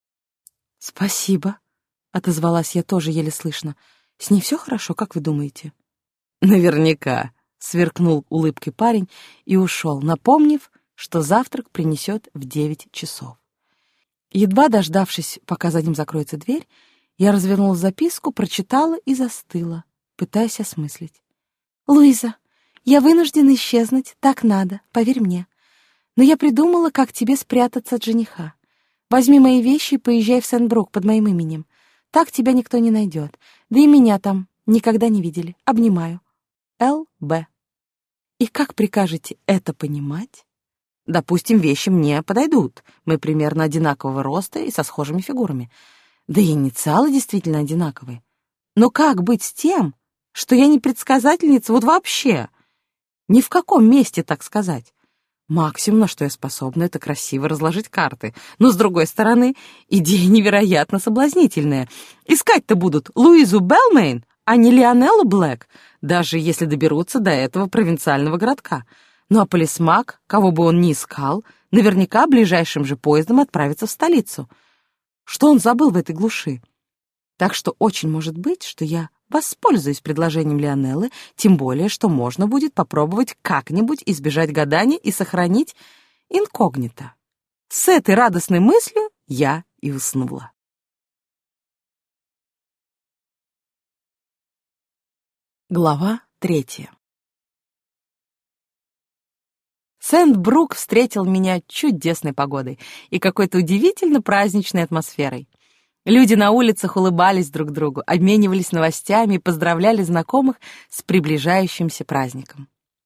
«Спасибо», — отозвалась я тоже еле слышно. «С ней все хорошо, как вы думаете?» «Наверняка», — сверкнул улыбкой парень и ушел, напомнив, что завтрак принесет в 9 часов. Едва дождавшись, пока за ним закроется дверь, я развернула записку, прочитала и застыла, пытаясь осмыслить. «Луиза, я вынуждена исчезнуть, так надо, поверь мне. Но я придумала, как тебе спрятаться от жениха. Возьми мои вещи и поезжай в Сэндбрук под моим именем. Так тебя никто не найдет. Да и меня там никогда не видели. Обнимаю. Л.Б. И как прикажете это понимать? Допустим, вещи мне подойдут. Мы примерно одинакового роста и со схожими фигурами. Да и инициалы действительно одинаковые. Но как быть с тем, что я не предсказательница вот вообще? Ни в каком месте, так сказать. Максимум, на что я способна, это красиво разложить карты. Но, с другой стороны, идея невероятно соблазнительная. Искать-то будут Луизу Белмейн, а не Лионелла Блэк, даже если доберутся до этого провинциального городка. Ну а полисмаг, кого бы он ни искал, наверняка ближайшим же поездом отправится в столицу. Что он забыл в этой глуши? Так что очень может быть, что я воспользуюсь предложением Лионеллы, тем более, что можно будет попробовать как-нибудь избежать гадания и сохранить инкогнито. С этой радостной мыслью я и уснула. Глава 3. Сент-Брук встретил меня чудесной погодой и какой-то удивительно праздничной атмосферой. Люди на улицах улыбались друг другу, обменивались новостями и поздравляли знакомых с приближающимся праздником.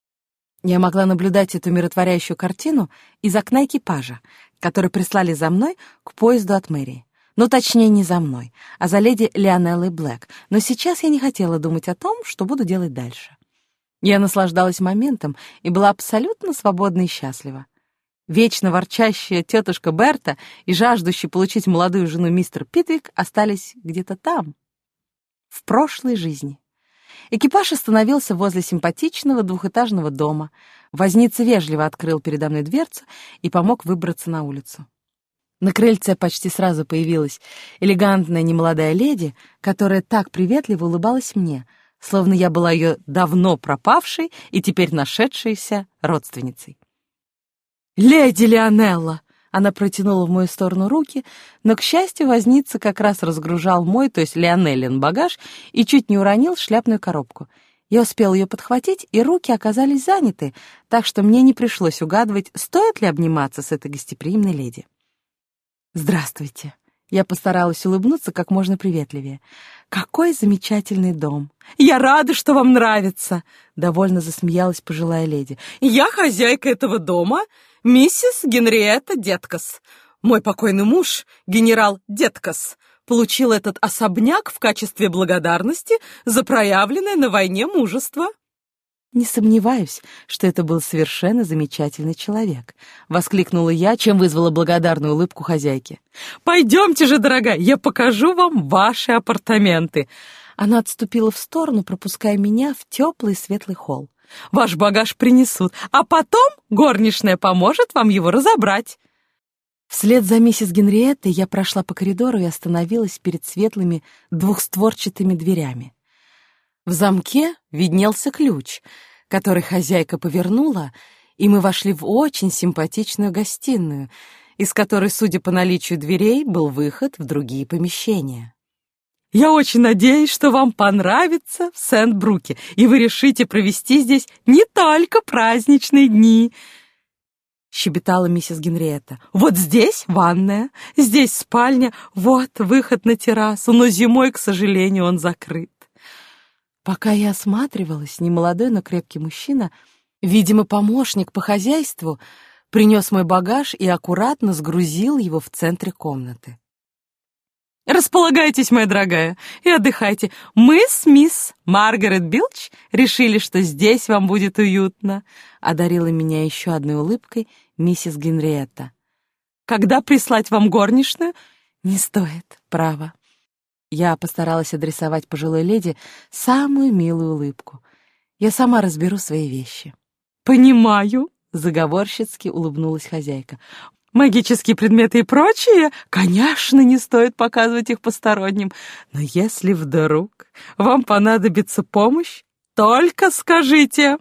Я могла наблюдать эту умиротворяющую картину из окна экипажа, который прислали за мной к поезду от мэрии. Ну, точнее, не за мной, а за леди Лионеллой Блэк. Но сейчас я не хотела думать о том, что буду делать дальше. Я наслаждалась моментом и была абсолютно свободна и счастлива. Вечно ворчащая тетушка Берта и жаждущий получить молодую жену мистер Питвик остались где-то там, в прошлой жизни. Экипаж остановился возле симпатичного двухэтажного дома. Возница вежливо открыл передо мной дверцу и помог выбраться на улицу. На крыльце почти сразу появилась элегантная немолодая леди, которая так приветливо улыбалась мне, словно я была ее давно пропавшей и теперь нашедшейся родственницей. «Леди Лионелла!» Она протянула в мою сторону руки, но, к счастью, возница как раз разгружал мой, то есть Лионеллин, багаж и чуть не уронил шляпную коробку. Я успела ее подхватить, и руки оказались заняты, так что мне не пришлось угадывать, стоит ли обниматься с этой гостеприимной леди. «Здравствуйте!» Я постаралась улыбнуться как можно приветливее. «Какой замечательный дом! Я рада, что вам нравится!» Довольно засмеялась пожилая леди. «Я хозяйка этого дома, миссис Генриетта Деткас. Мой покойный муж, генерал Деткас, получил этот особняк в качестве благодарности за проявленное на войне мужество». «Не сомневаюсь, что это был совершенно замечательный человек», — воскликнула я, чем вызвала благодарную улыбку хозяйки. «Пойдемте же, дорогая, я покажу вам ваши апартаменты». Она отступила в сторону, пропуская меня в теплый светлый холл. «Ваш багаж принесут, а потом горничная поможет вам его разобрать». Вслед за миссис Генриеттой я прошла по коридору и остановилась перед светлыми двухстворчатыми дверями. В замке виднелся ключ, который хозяйка повернула, и мы вошли в очень симпатичную гостиную, из которой, судя по наличию дверей, был выход в другие помещения. «Я очень надеюсь, что вам понравится в Сент-Бруке, и вы решите провести здесь не только праздничные дни», — щебетала миссис Генриетта. «Вот здесь ванная, здесь спальня, вот выход на террасу, но зимой, к сожалению, он закрыт». Пока я осматривалась, немолодой, но крепкий мужчина, видимо, помощник по хозяйству, принес мой багаж и аккуратно сгрузил его в центре комнаты. «Располагайтесь, моя дорогая, и отдыхайте. Мы с мисс Маргарет Билч решили, что здесь вам будет уютно», — одарила меня еще одной улыбкой миссис Генриетта. «Когда прислать вам горничную?» «Не стоит, право». Я постаралась адресовать пожилой леди самую милую улыбку. «Я сама разберу свои вещи». «Понимаю», — заговорщицки улыбнулась хозяйка. «Магические предметы и прочее, конечно, не стоит показывать их посторонним. Но если вдруг вам понадобится помощь, только скажите».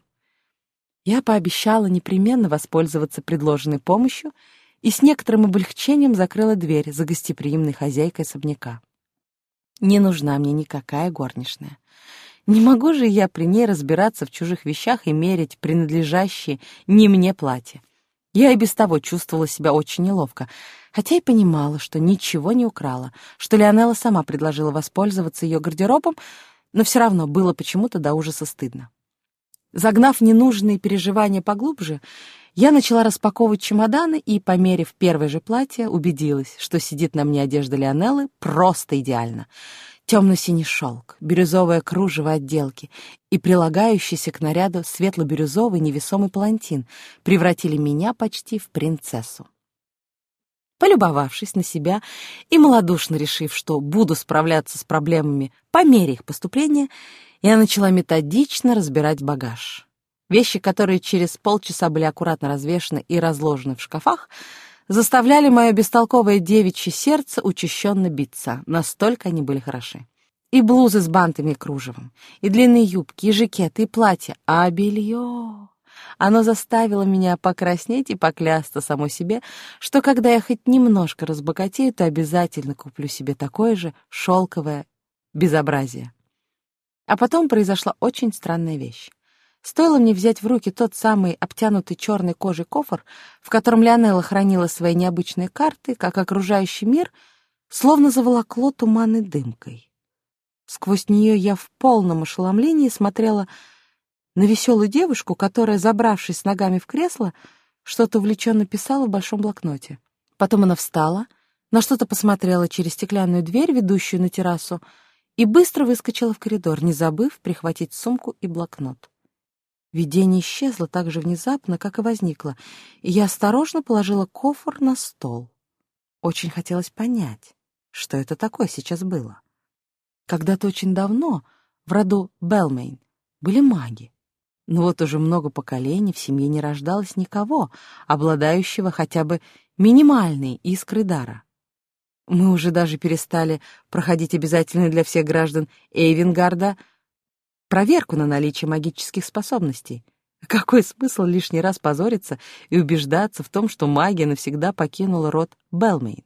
Я пообещала непременно воспользоваться предложенной помощью и с некоторым облегчением закрыла дверь за гостеприимной хозяйкой особняка. Не нужна мне никакая горничная. Не могу же я при ней разбираться в чужих вещах и мерить принадлежащие не мне платья. Я и без того чувствовала себя очень неловко, хотя и понимала, что ничего не украла, что Лионелла сама предложила воспользоваться ее гардеробом, но все равно было почему-то до ужаса стыдно. Загнав ненужные переживания поглубже, я начала распаковывать чемоданы и, померив первое же платье, убедилась, что сидит на мне одежда Лионеллы просто идеально. Темно-синий шелк, бирюзовое кружево отделки и прилагающийся к наряду светло-бирюзовый невесомый палантин превратили меня почти в принцессу. Полюбовавшись на себя и малодушно решив, что буду справляться с проблемами по мере их поступления, я начала методично разбирать багаж. Вещи, которые через полчаса были аккуратно развешаны и разложены в шкафах, заставляли мое бестолковое девичье сердце учащенно биться, настолько они были хороши. И блузы с бантами и кружевом, и длинные юбки, и жакеты, и платья, а белье... Оно заставило меня покраснеть и поклясться самой себе, что когда я хоть немножко разбогатею, то обязательно куплю себе такое же шелковое безобразие. А потом произошла очень странная вещь. Стоило мне взять в руки тот самый обтянутый черной кожей кофр, в котором Леонелла хранила свои необычные карты, как окружающий мир словно заволокло туманной дымкой. Сквозь нее я в полном ошеломлении смотрела на веселую девушку, которая, забравшись с ногами в кресло, что-то увлеченно писала в большом блокноте. Потом она встала, на что-то посмотрела через стеклянную дверь, ведущую на террасу, и быстро выскочила в коридор, не забыв прихватить сумку и блокнот. Видение исчезло так же внезапно, как и возникло, и я осторожно положила кофр на стол. Очень хотелось понять, что это такое сейчас было. Когда-то очень давно в роду Белмейн были маги. Но вот уже много поколений в семье не рождалось никого, обладающего хотя бы минимальной искрой дара. Мы уже даже перестали проходить обязательную для всех граждан Эйвенгарда проверку на наличие магических способностей. Какой смысл лишний раз позориться и убеждаться в том, что магия навсегда покинула род Белмейн?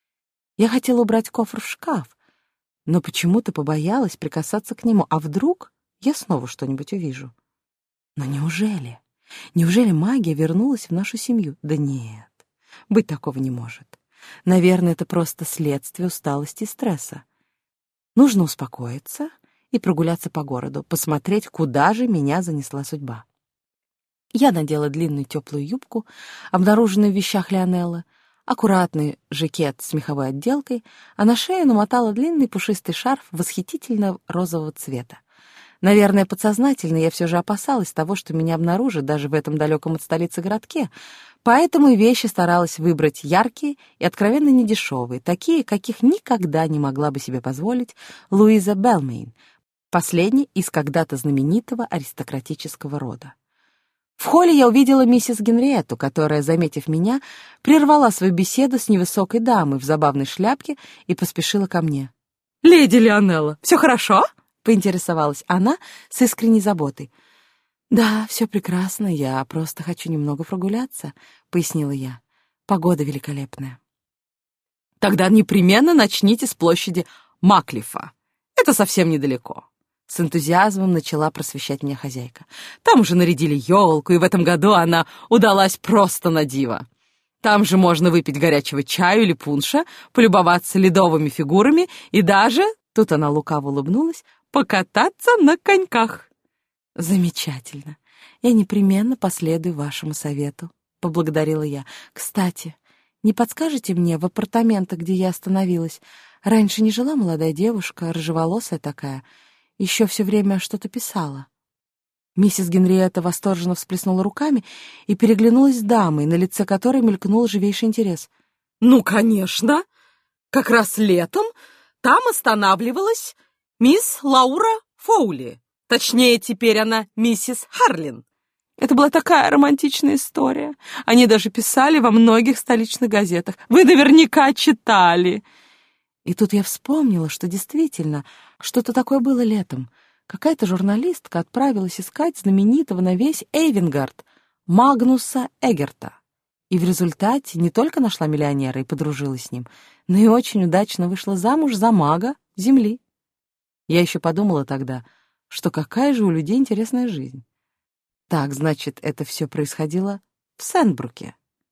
Я хотела убрать кофр в шкаф, но почему-то побоялась прикасаться к нему, а вдруг я снова что-нибудь увижу. Но неужели? Неужели магия вернулась в нашу семью? Да нет, быть такого не может. Наверное, это просто следствие усталости и стресса. Нужно успокоиться и прогуляться по городу, посмотреть, куда же меня занесла судьба. Я надела длинную теплую юбку, обнаруженную в вещах Леонеллы, аккуратный жакет с меховой отделкой, а на шею намотала длинный пушистый шарф восхитительно розового цвета. Наверное, подсознательно я все же опасалась того, что меня обнаружат даже в этом далеком от столицы городке, поэтому и вещи старалась выбрать яркие и откровенно недешевые, такие, каких никогда не могла бы себе позволить Луиза Белмейн, последний из когда-то знаменитого аристократического рода. В холле я увидела миссис Генриетту, которая, заметив меня, прервала свою беседу с невысокой дамой в забавной шляпке и поспешила ко мне. «Леди Леонелла, все хорошо?» — поинтересовалась она с искренней заботой. «Да, все прекрасно, я просто хочу немного прогуляться», — пояснила я. «Погода великолепная». «Тогда непременно начните с площади Маклифа. Это совсем недалеко». С энтузиазмом начала просвещать меня хозяйка. «Там уже нарядили елку, и в этом году она удалась просто на диво. Там же можно выпить горячего чаю или пунша, полюбоваться ледовыми фигурами и даже, тут она лукаво улыбнулась, покататься на коньках». «Замечательно. Я непременно последую вашему совету», — поблагодарила я. «Кстати, не подскажете мне в апартаментах, где я остановилась? Раньше не жила молодая девушка, рыжеволосая такая, еще все время что-то писала». Миссис Генриетта восторженно всплеснула руками и переглянулась с дамой, на лице которой мелькнул живейший интерес. «Ну, конечно! Как раз летом там останавливалась мисс Лаура Фоули. Точнее, теперь она миссис Харлин. Это была такая романтичная история. Они даже писали во многих столичных газетах. Вы наверняка читали». И тут я вспомнила, что действительно что-то такое было летом. Какая-то журналистка отправилась искать знаменитого на весь Эйвенгард Магнуса Эгерта. И в результате не только нашла миллионера и подружилась с ним, но и очень удачно вышла замуж за мага Земли. Я еще подумала тогда, что какая же у людей интересная жизнь. Так, значит, это все происходило в Сенбруке.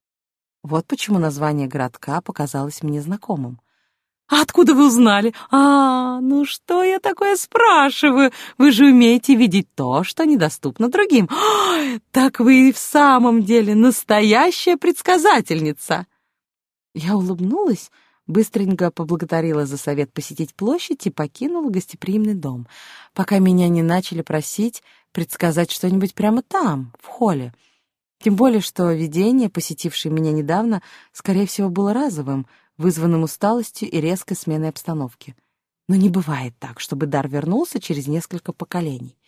Вот почему название городка показалось мне знакомым. «А откуда вы узнали? Ну что я такое спрашиваю? Вы же умеете видеть то, что недоступно другим. Так вы и в самом деле настоящая предсказательница!» Я улыбнулась, быстренько поблагодарила за совет посетить площадь и покинула гостеприимный дом, пока меня не начали просить предсказать что-нибудь прямо там, в холле. Тем более, что видение, посетившее меня недавно, скорее всего, было разовым, вызванным усталостью и резкой сменой обстановки. Но не бывает так, чтобы дар вернулся через несколько поколений.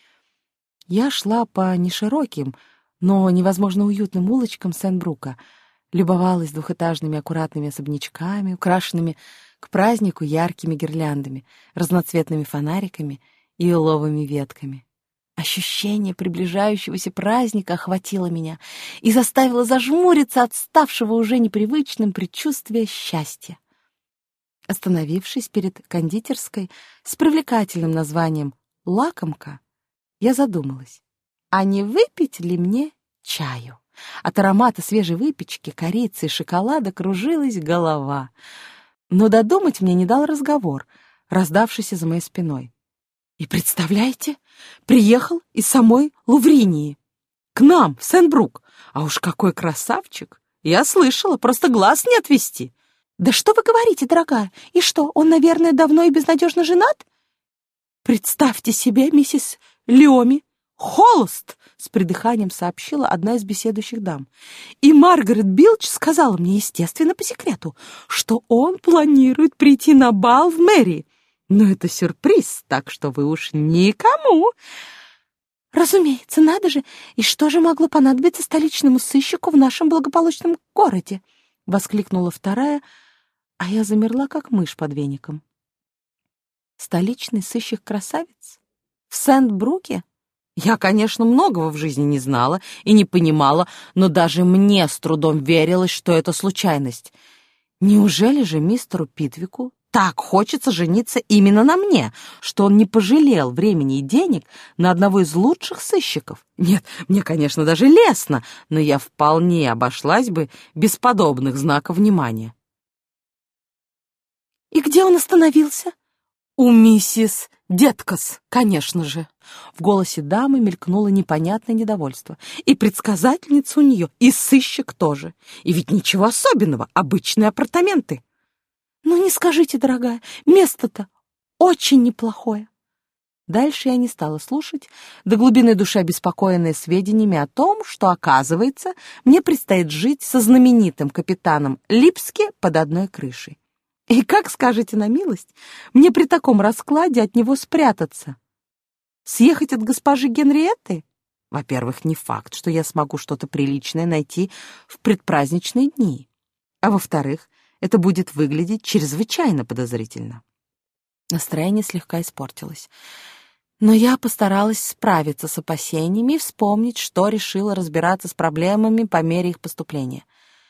Я шла по нешироким, но невозможно уютным улочкам Сент-Брука, любовалась двухэтажными аккуратными особнячками, украшенными к празднику яркими гирляндами, разноцветными фонариками и еловыми ветками. Ощущение приближающегося праздника охватило меня и заставило зажмуриться от ставшего уже непривычным предчувствия счастья. Остановившись перед кондитерской с привлекательным названием «Лакомка», я задумалась, а не выпить ли мне чаю? От аромата свежей выпечки, корицы и шоколада кружилась голова. Но додумать мне не дал разговор, раздавшийся за моей спиной. И представляете, приехал из самой Лувринии. К нам, в Сент-Брук. А уж какой красавчик! Я слышала, просто глаз не отвести. Да что вы говорите, дорогая? И что, он, наверное, давно и безнадежно женат? Представьте себе, миссис Леоми, холост, с придыханием сообщила одна из беседующих дам. И Маргарет Билч сказала мне, естественно, по секрету, что он планирует прийти на бал в мэрии. Но это сюрприз, так что вы уж никому. Разумеется, надо же. И что же могло понадобиться столичному сыщику в нашем благополучном городе? Воскликнула вторая, а я замерла, как мышь под веником. Столичный сыщик-красавец? В Сент-Бруке? Я, конечно, многого в жизни не знала и не понимала, но даже мне с трудом верилось, что это случайность. Неужели же мистеру Питвику так хочется жениться именно на мне, что он не пожалел времени и денег на одного из лучших сыщиков? Нет, мне, конечно, даже лестно, но я вполне обошлась бы без подобных знаков внимания. И где он остановился? У миссис Деткас, конечно же. В голосе дамы мелькнуло непонятное недовольство. И предсказательница у нее, и сыщик тоже. И ведь ничего особенного, обычные апартаменты. Ну не скажите, дорогая, место-то очень неплохое. Дальше я не стала слушать, до глубины души обеспокоенная сведениями о том, что, оказывается, мне предстоит жить со знаменитым капитаном Липски под одной крышей. И как скажете на милость, мне при таком раскладе от него спрятаться? Съехать от госпожи Генриетты? Во-первых, не факт, что я смогу что-то приличное найти в предпраздничные дни. А во-вторых, это будет выглядеть чрезвычайно подозрительно. Настроение слегка испортилось. Но я постаралась справиться с опасениями и вспомнить, что решила разбираться с проблемами по мере их поступления.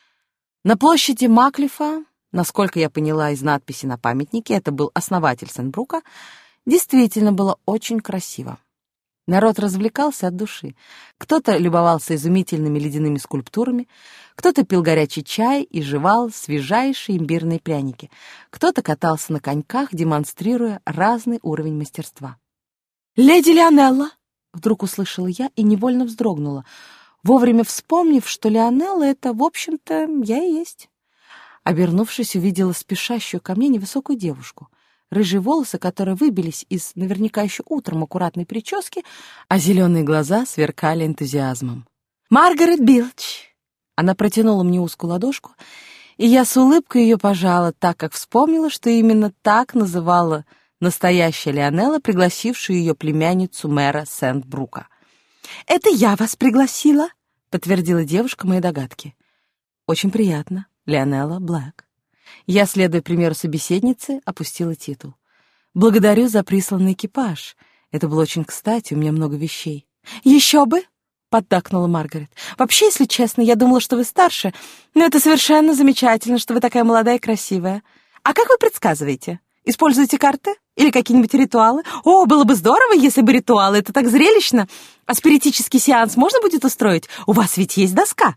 На площади Маклифа, насколько я поняла из надписи на памятнике, это был основатель Сент-Брука, действительно было очень красиво. Народ развлекался от души. Кто-то любовался изумительными ледяными скульптурами, кто-то пил горячий чай и жевал свежайшие имбирные пряники, кто-то катался на коньках, демонстрируя разный уровень мастерства. «Леди Лионелла!» — вдруг услышала я и невольно вздрогнула, вовремя вспомнив, что Лионелла — это, в общем-то, я и есть. Обернувшись, увидела спешащую ко мне невысокую девушку. Рыжие волосы, которые выбились из наверняка еще утром аккуратной прически, а зеленые глаза сверкали энтузиазмом. «Маргарет Билч!» Она протянула мне узкую ладошку, и я с улыбкой ее пожала, так как вспомнила, что именно так называла настоящая Лионелла, пригласившую ее племянницу мэра Сент-Брука. «Это я вас пригласила», — подтвердила девушка мои догадки. «Очень приятно, Лионелла Блэк». Я, следуя примеру собеседницы, опустила титул. «Благодарю за присланный экипаж. Это было очень кстати, у меня много вещей». «Еще бы!» — поддакнула Маргарет. «Вообще, если честно, я думала, что вы старше, но это совершенно замечательно, что вы такая молодая и красивая. А как вы предсказываете? Используете карты? Или какие-нибудь ритуалы? О, было бы здорово, если бы ритуалы, это так зрелищно. А спиритический сеанс можно будет устроить? У вас ведь есть доска».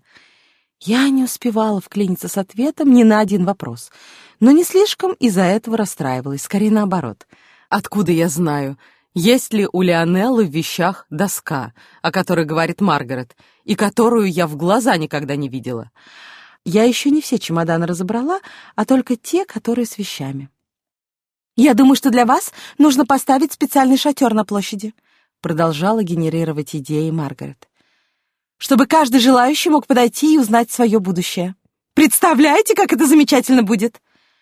Я не успевала вклиниться с ответом ни на один вопрос, но не слишком из-за этого расстраивалась, скорее наоборот. Откуда я знаю, есть ли у Лионеллы в вещах доска, о которой говорит Маргарет, и которую я в глаза никогда не видела? Я еще не все чемоданы разобрала, а только те, которые с вещами. «Я думаю, что для вас нужно поставить специальный шатер на площади», продолжала генерировать идеи Маргарет. чтобы каждый желающий мог подойти и узнать свое будущее. Представляете, как это замечательно будет?»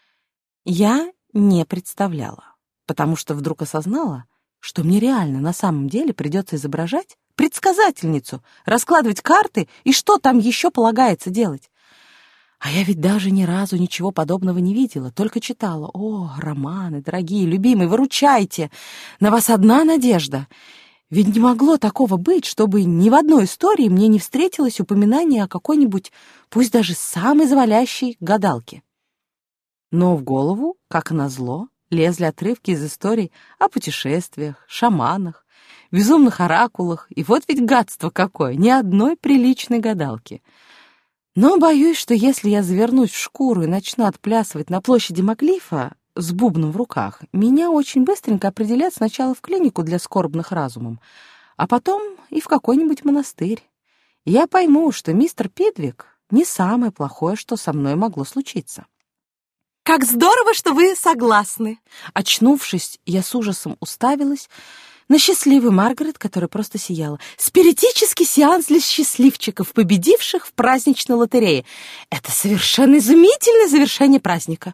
Я не представляла, потому что вдруг осознала, что мне реально на самом деле придется изображать предсказательницу, раскладывать карты и что там еще полагается делать. А я ведь даже ни разу ничего подобного не видела, только читала. О, романы, дорогие, любимые, выручайте! На вас одна надежда. Ведь не могло такого быть, чтобы ни в одной истории мне не встретилось упоминание о какой-нибудь, пусть даже самой завалящей гадалке. Но в голову, как назло, лезли отрывки из историй о путешествиях, шаманах, безумных оракулах, и вот ведь гадство какое, ни одной приличной гадалки. Но боюсь, что если я завернусь в шкуру и начну отплясывать на площади Маглифа с бубном в руках, меня очень быстренько определят сначала в клинику для скорбных разумом, а потом и в какой-нибудь монастырь. Я пойму, что мистер Пидвик не самое плохое, что со мной могло случиться. «Как здорово, что вы согласны!» Очнувшись, я с ужасом уставилась на счастливую Маргарет, которая просто сияла. «Спиритический сеанс для счастливчиков, победивших в праздничной лотерее. Это совершенно изумительное завершение праздника!»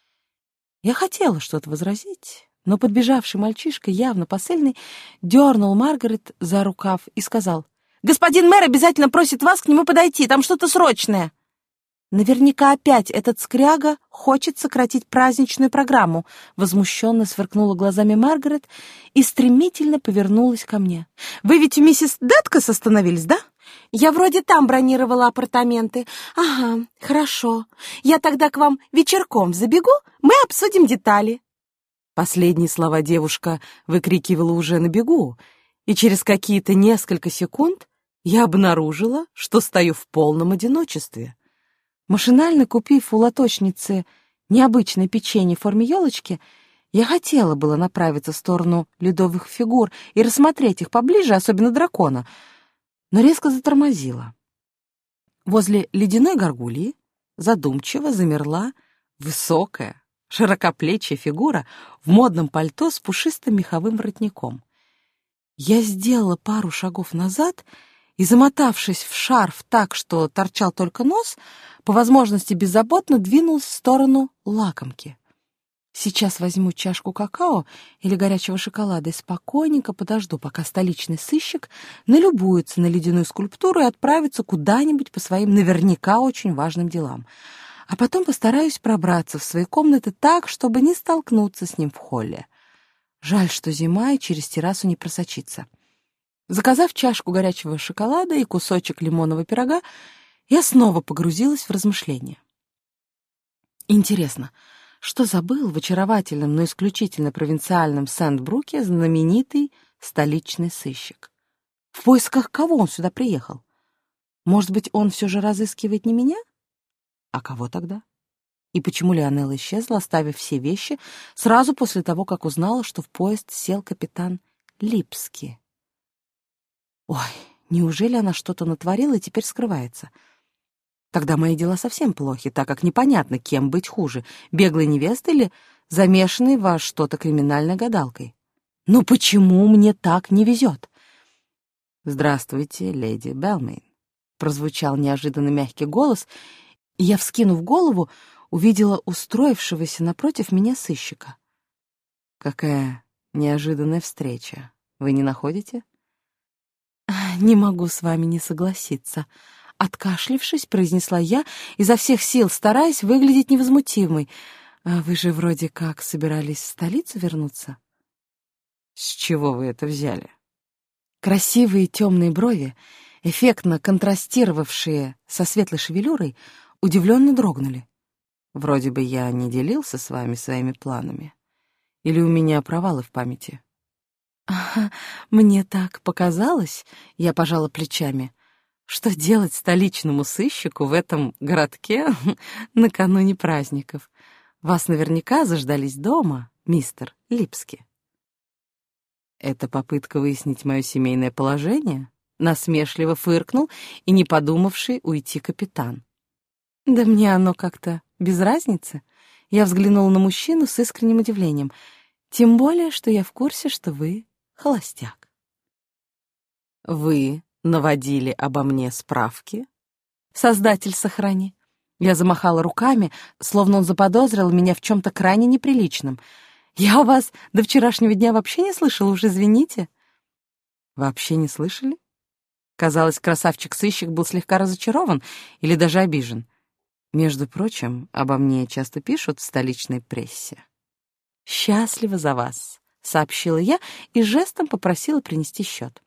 Я хотела что-то возразить, но подбежавший мальчишка, явно посыльный, дернул Маргарет за рукав и сказал: «Господин мэр обязательно просит вас к нему подойти, там что-то срочное». «Наверняка опять этот скряга хочет сократить праздничную программу», возмущенно сверкнула глазами Маргарет и стремительно повернулась ко мне. «Вы ведь у миссис Дэткас остановились, да? Я вроде там бронировала апартаменты. Ага, хорошо. Я тогда к вам вечерком забегу, мы обсудим детали». Последние слова девушка выкрикивала уже на бегу, и через какие-то несколько секунд я обнаружила, что стою в полном одиночестве. Машинально купив у лоточницы необычное печенье в форме елочки, я хотела было направиться в сторону ледовых фигур и рассмотреть их поближе, особенно дракона, но резко затормозила. Возле ледяной горгульи задумчиво замерла высокая, широкоплечья фигура в модном пальто с пушистым меховым воротником. Я сделала пару шагов назад и, замотавшись в шарф так, что торчал только нос, по возможности беззаботно двинулась в сторону лакомки. Сейчас возьму чашку какао или горячего шоколада и спокойненько подожду, пока столичный сыщик налюбуется на ледяную скульптуру и отправится куда-нибудь по своим наверняка очень важным делам. А потом постараюсь пробраться в свои комнаты так, чтобы не столкнуться с ним в холле. Жаль, что зима и через террасу не просочиться. Заказав чашку горячего шоколада и кусочек лимонного пирога, я снова погрузилась в размышления. Интересно, что забыл в очаровательном, но исключительно провинциальном Сент-Бруке знаменитый столичный сыщик? В поисках кого он сюда приехал? Может быть, он все же разыскивает не меня? А кого тогда? И почему Лионелла исчезла, оставив все вещи, сразу после того, как узнала, что в поезд сел капитан Липский? Ой, неужели она что-то натворила и теперь скрывается? Тогда мои дела совсем плохи, так как непонятно, кем быть хуже, беглой невестой или замешанной во что-то криминальной гадалкой. Но почему мне так не везет? «Здравствуйте, леди Белмейн», — прозвучал неожиданно мягкий голос, и я, вскинув голову, увидела устроившегося напротив меня сыщика. «Какая неожиданная встреча, вы не находите?» «Не могу с вами не согласиться», — откашлившись, произнесла я, изо всех сил стараясь выглядеть невозмутимой. «Вы же вроде как собирались в столицу вернуться?» «С чего вы это взяли?» Красивые темные брови, эффектно контрастировавшие со светлой шевелюрой, удивленно дрогнули. «Вроде бы я не делился с вами своими планами. Или у меня провалы в памяти?» «Мне так показалось», — я пожала плечами, «что делать столичному сыщику в этом городке накануне праздников? Вас наверняка заждались дома, мистер Липский». «Это попытка выяснить мое семейное положение?» — насмешливо фыркнул и, не подумавший, уйти капитан. «Да мне оно как-то без разницы». Я взглянула на мужчину с искренним удивлением. «Тем более, что я в курсе, что вы холостяк». «Вы наводили обо мне справки? Создатель сохрани. Я замахала руками, словно он заподозрил меня в чем-то крайне неприличном. Я у вас до вчерашнего дня вообще не слышала, уж извините. Вообще не слышали? Казалось, красавчик-сыщик был слегка разочарован или даже обижен. Между прочим, обо мне часто пишут в столичной прессе. «Счастлива за вас», — сообщила я и жестом попросила принести счет.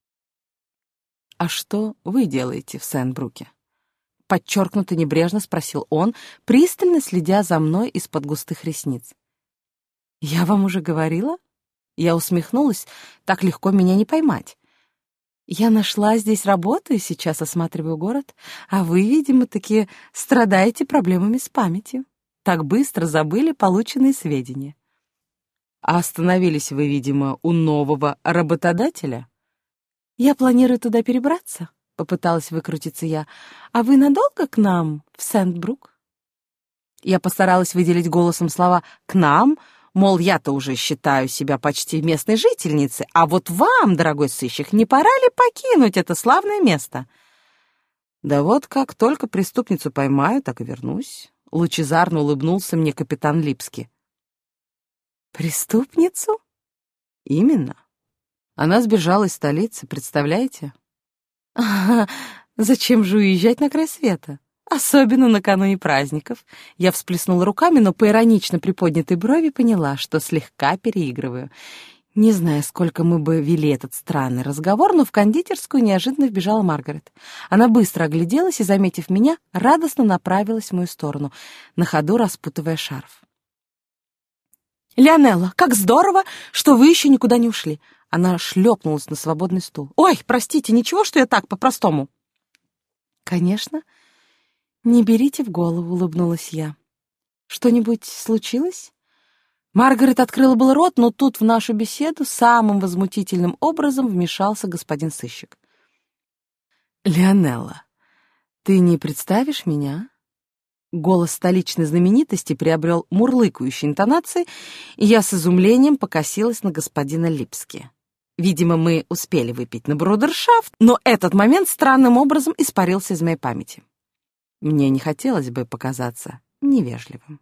«А что вы делаете в Сент-Бруке?» Подчеркнуто небрежно спросил он, пристально следя за мной из-под густых ресниц. «Я вам уже говорила?» Я усмехнулась, так легко меня не поймать. «Я нашла здесь работу и сейчас осматриваю город, а вы, видимо-таки, страдаете проблемами с памятью. Так быстро забыли полученные сведения. А остановились вы, видимо, у нового работодателя?» «Я планирую туда перебраться», — попыталась выкрутиться я. «А вы надолго к нам в Сент-Брук?» Я постаралась выделить голосом слова «к нам», мол, я-то уже считаю себя почти местной жительницей, а вот вам, дорогой сыщик, не пора ли покинуть это славное место? «Да вот как только преступницу поймаю, так и вернусь», — лучезарно улыбнулся мне капитан Липский. «Преступницу?» «Именно. Она сбежала из столицы, представляете?» «Ага, зачем же уезжать на край света? Особенно накануне праздников». Я всплеснула руками, но по иронично приподнятой брови поняла, что слегка переигрываю. Не знаю, сколько мы бы вели этот странный разговор, но в кондитерскую неожиданно вбежала Маргарет. Она быстро огляделась и, заметив меня, радостно направилась в мою сторону, на ходу распутывая шарф. «Леонелла, как здорово, что вы еще никуда не ушли!» Она шлепнулась на свободный стул. «Ой, простите, ничего, что я так, по-простому?» «Конечно. Не берите в голову», — улыбнулась я. «Что-нибудь случилось?» Маргарет открыла был рот, но тут в нашу беседу самым возмутительным образом вмешался господин сыщик. «Леонелла, ты не представишь меня?» Голос столичной знаменитости приобрел мурлыкающие интонации, и я с изумлением покосилась на господина Липски. Видимо, мы успели выпить на брудершафт, но этот момент странным образом испарился из моей памяти. Мне не хотелось бы показаться невежливым.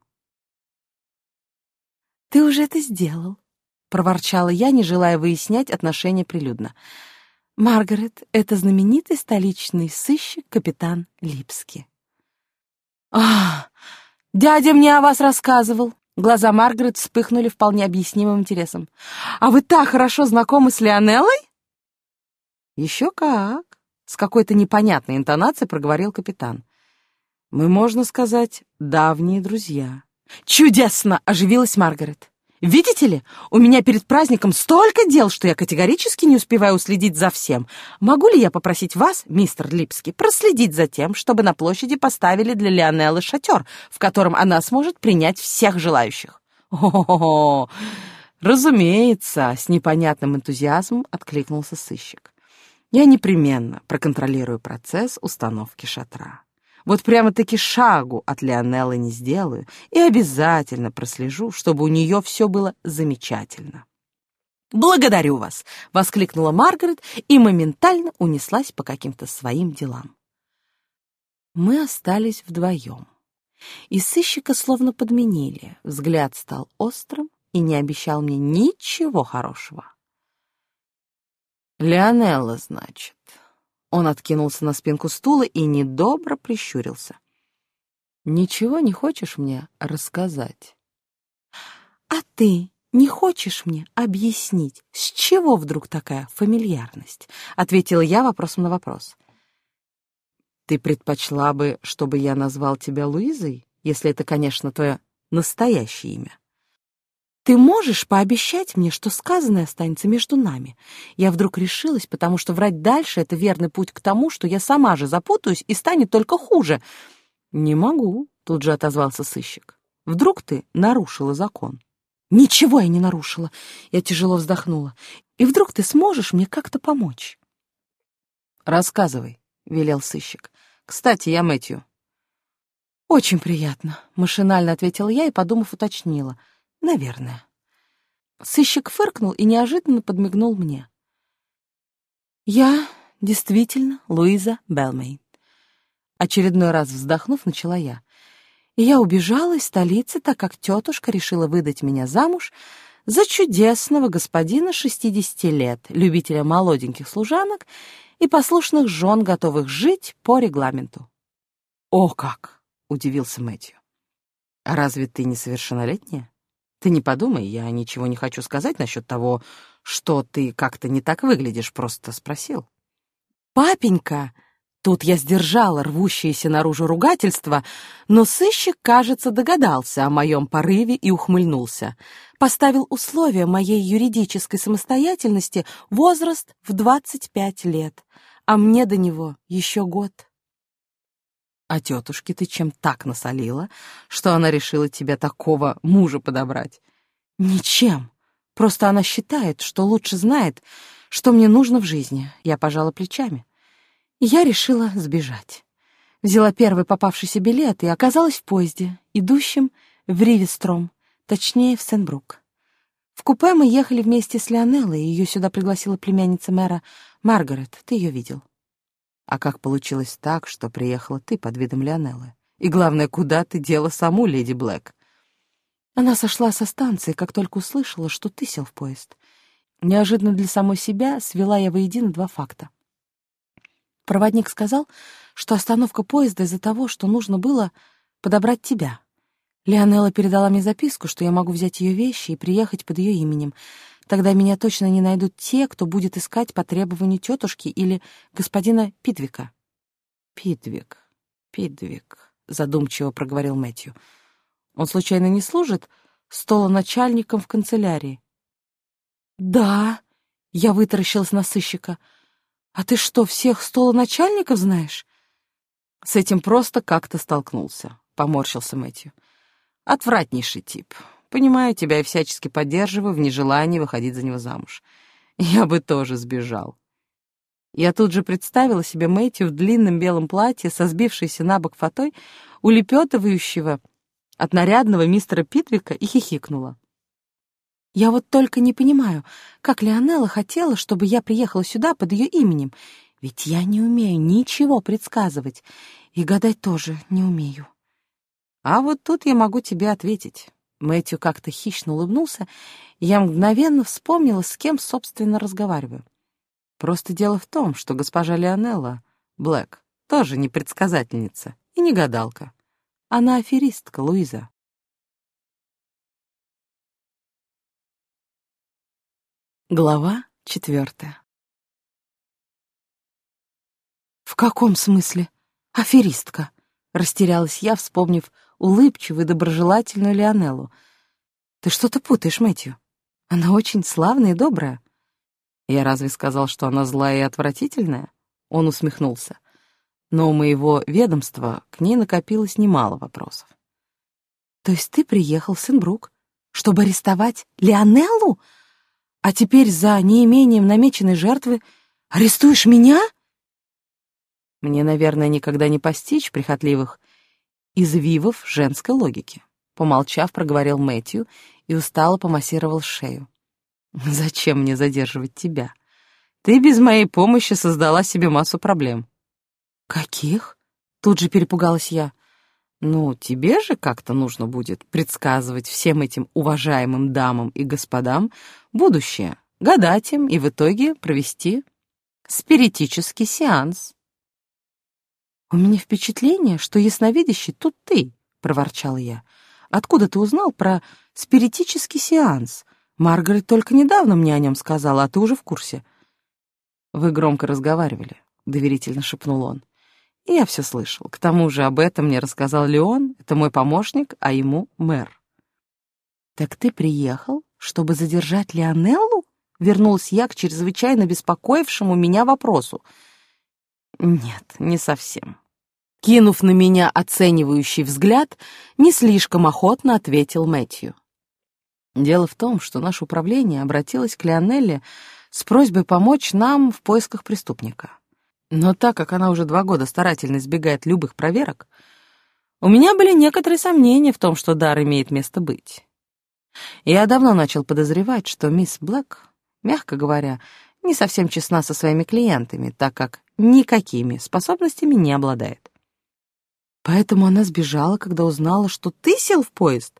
«Ты уже это сделал», — проворчала я, не желая выяснять отношения прилюдно. «Маргарет — это знаменитый столичный сыщик капитан Липски». «Ах, дядя мне о вас рассказывал». Глаза Маргарет вспыхнули вполне объяснимым интересом. «А вы так хорошо знакомы с Леонеллой?» «Еще как», — с какой-то непонятной интонацией проговорил капитан. «Мы, можно сказать, давние друзья». «Чудесно!» — оживилась Маргарет. «Видите ли, у меня перед праздником столько дел, что я категорически не успеваю уследить за всем. Могу ли я попросить вас, мистер Липский, проследить за тем, чтобы на площади поставили для Леонеллы шатер, в котором она сможет принять всех желающих?» «О-хо-хо! Разумеется!» — с непонятным энтузиазмом откликнулся сыщик. «Я непременно проконтролирую процесс установки шатра. Вот прямо-таки шагу от Леонеллы не сделаю и обязательно прослежу, чтобы у нее все было замечательно». «Благодарю вас!» — воскликнула Маргарет и моментально унеслась по каким-то своим делам. Мы остались вдвоем. И сыщика словно подменили. Взгляд стал острым и не обещал мне ничего хорошего. «Леонелла, значит...» Он откинулся на спинку стула и недобро прищурился. «Ничего не хочешь мне рассказать?» «А ты не хочешь мне объяснить, с чего вдруг такая фамильярность?» — ответила я вопросом на вопрос. «Ты предпочла бы, чтобы я назвал тебя Луизой, если это, конечно, твое настоящее имя?» «Ты можешь пообещать мне, что сказанное останется между нами?» Я вдруг решилась, потому что врать дальше — это верный путь к тому, что я сама же запутаюсь и станет только хуже. «Не могу», — тут же отозвался сыщик. «Вдруг ты нарушила закон?» «Ничего я не нарушила», — я тяжело вздохнула. «И вдруг ты сможешь мне как-то помочь?» «Рассказывай», — велел сыщик. «Кстати, я Мэтью». «Очень приятно», — машинально ответила я и, подумав, уточнила. «Наверное». Сыщик фыркнул и неожиданно подмигнул мне. «Я действительно, Луиза Белмейн. Очередной раз вздохнув, начала я. И я убежала из столицы, так как тетушка решила выдать меня замуж за чудесного господина 60 лет, любителя молоденьких служанок и послушных жен, готовых жить по регламенту. «О как!» — удивился Мэтью. «А разве ты несовершеннолетняя? Ты не подумай, я ничего не хочу сказать насчет того, что ты как-то не так выглядишь, просто спросил». «Папенька!» Тут я сдержала рвущееся наружу ругательство, но сыщик, кажется, догадался о моем порыве и ухмыльнулся. Поставил условие моей юридической самостоятельности возраст в 25 лет, а мне до него еще год. А тетушке ты чем так насолила, что она решила тебе такого мужа подобрать? Ничем. Просто она считает, что лучше знает, что мне нужно в жизни. Я пожала плечами. Я решила сбежать. Взяла первый попавшийся билет и оказалась в поезде, идущем в Ривестром, точнее, в Сенбрук. В купе мы ехали вместе с Лионеллой, и ее сюда пригласила племянница мэра Маргарет. Ты ее видел? А как получилось так, что приехала ты под видом Лионеллы? И главное, куда ты дела саму леди Блэк? Она сошла со станции, как только услышала, что ты сел в поезд. Неожиданно для самой себя свела я воедино два факта. Проводник сказал, что остановка поезда из-за того, что нужно было подобрать тебя. Лионелла передала мне записку, что я могу взять ее вещи и приехать под ее именем. Тогда меня точно не найдут те, кто будет искать по требованию тетушки или господина Питвика. Питвик, задумчиво проговорил Мэтью. Он случайно не служит столоначальником в канцелярии? Да, я вытаращилась на сыщика. «А ты что, всех столоначальников знаешь?» «С этим просто как-то столкнулся», — поморщился Мэтью. «Отвратнейший тип. Понимаю тебя и всячески поддерживаю в нежелании выходить за него замуж. Я бы тоже сбежал». Я тут же представила себе Мэтью в длинном белом платье со сбившейся на бок фатой, улепетывающего от нарядного мистера Питвика, и хихикнула. Я вот только не понимаю, как Лионелла хотела, чтобы я приехала сюда под ее именем, ведь я не умею ничего предсказывать, и гадать тоже не умею. А вот тут я могу тебе ответить. Мэтью как-то хищно улыбнулся, и я мгновенно вспомнила, с кем, собственно, разговариваю. Просто дело в том, что госпожа Лионелла Блэк тоже не предсказательница и не гадалка. Она аферистка, Луиза. Глава 4. «В каком смысле? Аферистка?» — растерялась я, вспомнив улыбчивую и доброжелательную Лионеллу. «Ты что-то путаешь, Мэтью. Она очень славная и добрая». «Я разве сказал, что она злая и отвратительная?» Он усмехнулся. «Но у моего ведомства к ней накопилось немало вопросов». «То есть ты приехал в Сенбрук, чтобы арестовать Лионеллу? А теперь за неимением намеченной жертвы арестуешь меня?» Мне, наверное, никогда не постичь прихотливых извивов женской логики. Помолчав, проговорил Мэтью и устало помассировал шею. «Зачем мне задерживать тебя? Ты без моей помощи создала себе массу проблем». «Каких?» — тут же перепугалась я. «Ну, тебе же как-то нужно будет предсказывать всем этим уважаемым дамам и господам будущее, гадать им и в итоге провести спиритический сеанс». «У меня впечатление, что ясновидящий тут ты», — проворчала я. «Откуда ты узнал про спиритический сеанс? Маргарет только недавно мне о нем сказала, а ты уже в курсе». «Вы громко разговаривали», — доверительно шепнул он. И я все слышал. К тому же об этом мне рассказал Леон, это мой помощник, а ему мэр. «Так ты приехал, чтобы задержать Лионеллу?» — вернулась я к чрезвычайно беспокоившему меня вопросу. «Нет, не совсем». Кинув на меня оценивающий взгляд, не слишком охотно ответил Мэтью. «Дело в том, что наше управление обратилось к Лионелле с просьбой помочь нам в поисках преступника. Но так как она уже 2 года старательно избегает любых проверок, у меня были некоторые сомнения в том, что дар имеет место быть. Я давно начал подозревать, что мисс Блэк, мягко говоря, не совсем честна со своими клиентами, так как никакими способностями не обладает. Поэтому она сбежала, когда узнала, что ты сел в поезд?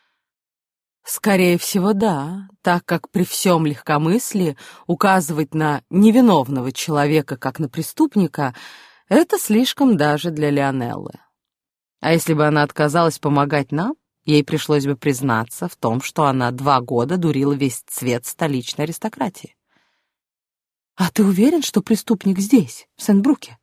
Скорее всего, да, так как при всем легкомыслии указывать на невиновного человека, как на преступника, это слишком даже для Лионеллы. А если бы она отказалась помогать нам, ей пришлось бы признаться в том, что она 2 года дурила весь цвет столичной аристократии. А ты уверен, что преступник здесь, в Сент-Бруке?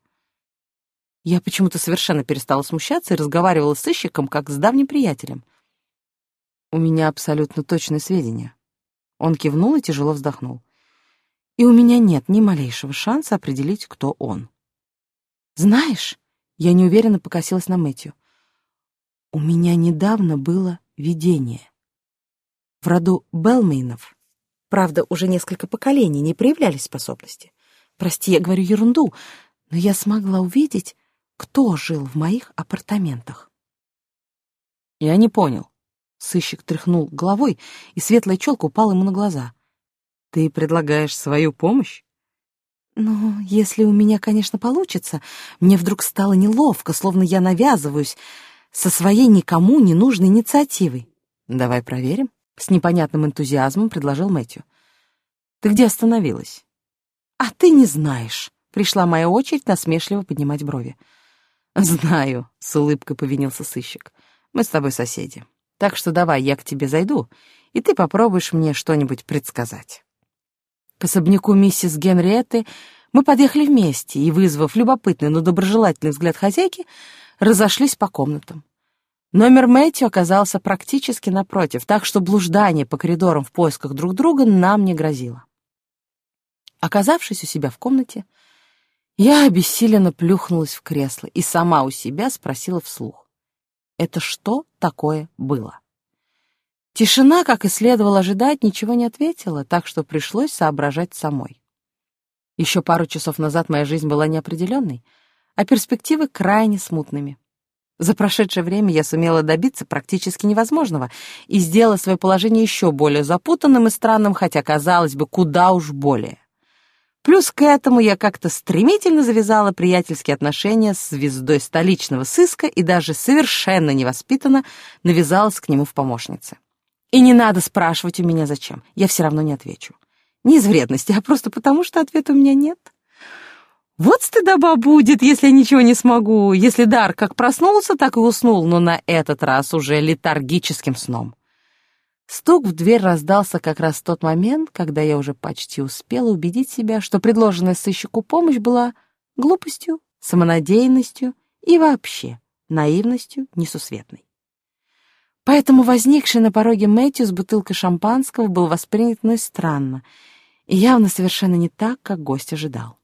Я почему-то совершенно перестала смущаться и разговаривала с сыщиком, как с давним приятелем. У меня абсолютно точные сведения. Он кивнул и тяжело вздохнул. И у меня нет ни малейшего шанса определить, кто он. Знаешь, я неуверенно покосилась на Мэтью. У меня недавно было видение. В роду Белмейнов, правда, уже несколько поколений не проявлялись способности. Прости, я говорю ерунду, но я смогла увидеть, кто жил в моих апартаментах. Я не понял. Сыщик тряхнул головой, и светлая челка упала ему на глаза. «Ты предлагаешь свою помощь?» «Ну, если у меня, конечно, получится. Мне вдруг стало неловко, словно я навязываюсь со своей никому не нужной инициативой». «Давай проверим», — с непонятным энтузиазмом предложил Мэтью. «Ты где остановилась?» «А ты не знаешь». Пришла моя очередь насмешливо поднимать брови. «Знаю», — с улыбкой повинился сыщик. «Мы с тобой соседи. Так что давай я к тебе зайду, и ты попробуешь мне что-нибудь предсказать». К особняку миссис Генриетты мы подъехали вместе и, вызвав любопытный, но доброжелательный взгляд хозяйки, разошлись по комнатам. Номер Мэтью оказался практически напротив, так что блуждание по коридорам в поисках друг друга нам не грозило. Оказавшись у себя в комнате, я обессиленно плюхнулась в кресло и сама у себя спросила вслух: это что такое было? Тишина, как и следовало ожидать, ничего не ответила, так что пришлось соображать самой. Еще пару часов назад моя жизнь была неопределенной, а перспективы крайне смутными. За прошедшее время я сумела добиться практически невозможного и сделала свое положение еще более запутанным и странным, хотя, казалось бы, куда уж более. Плюс к этому я как-то стремительно завязала приятельские отношения с звездой столичного сыска и даже совершенно невоспитанно навязалась к нему в помощнице. И не надо спрашивать у меня зачем, я все равно не отвечу. Не из вредности, а просто потому, что ответа у меня нет. Вот стыдоба будет, если я ничего не смогу, если дар как проснулся, так и уснул, но на этот раз уже летаргическим сном. Стук в дверь раздался как раз в тот момент, когда я уже почти успела убедить себя, что предложенная сыщику помощь была глупостью, самонадеянностью и вообще наивностью несусветной. Поэтому возникший на пороге Мэтью с бутылкой шампанского был воспринят мной странно и явно совершенно не так, как гость ожидал.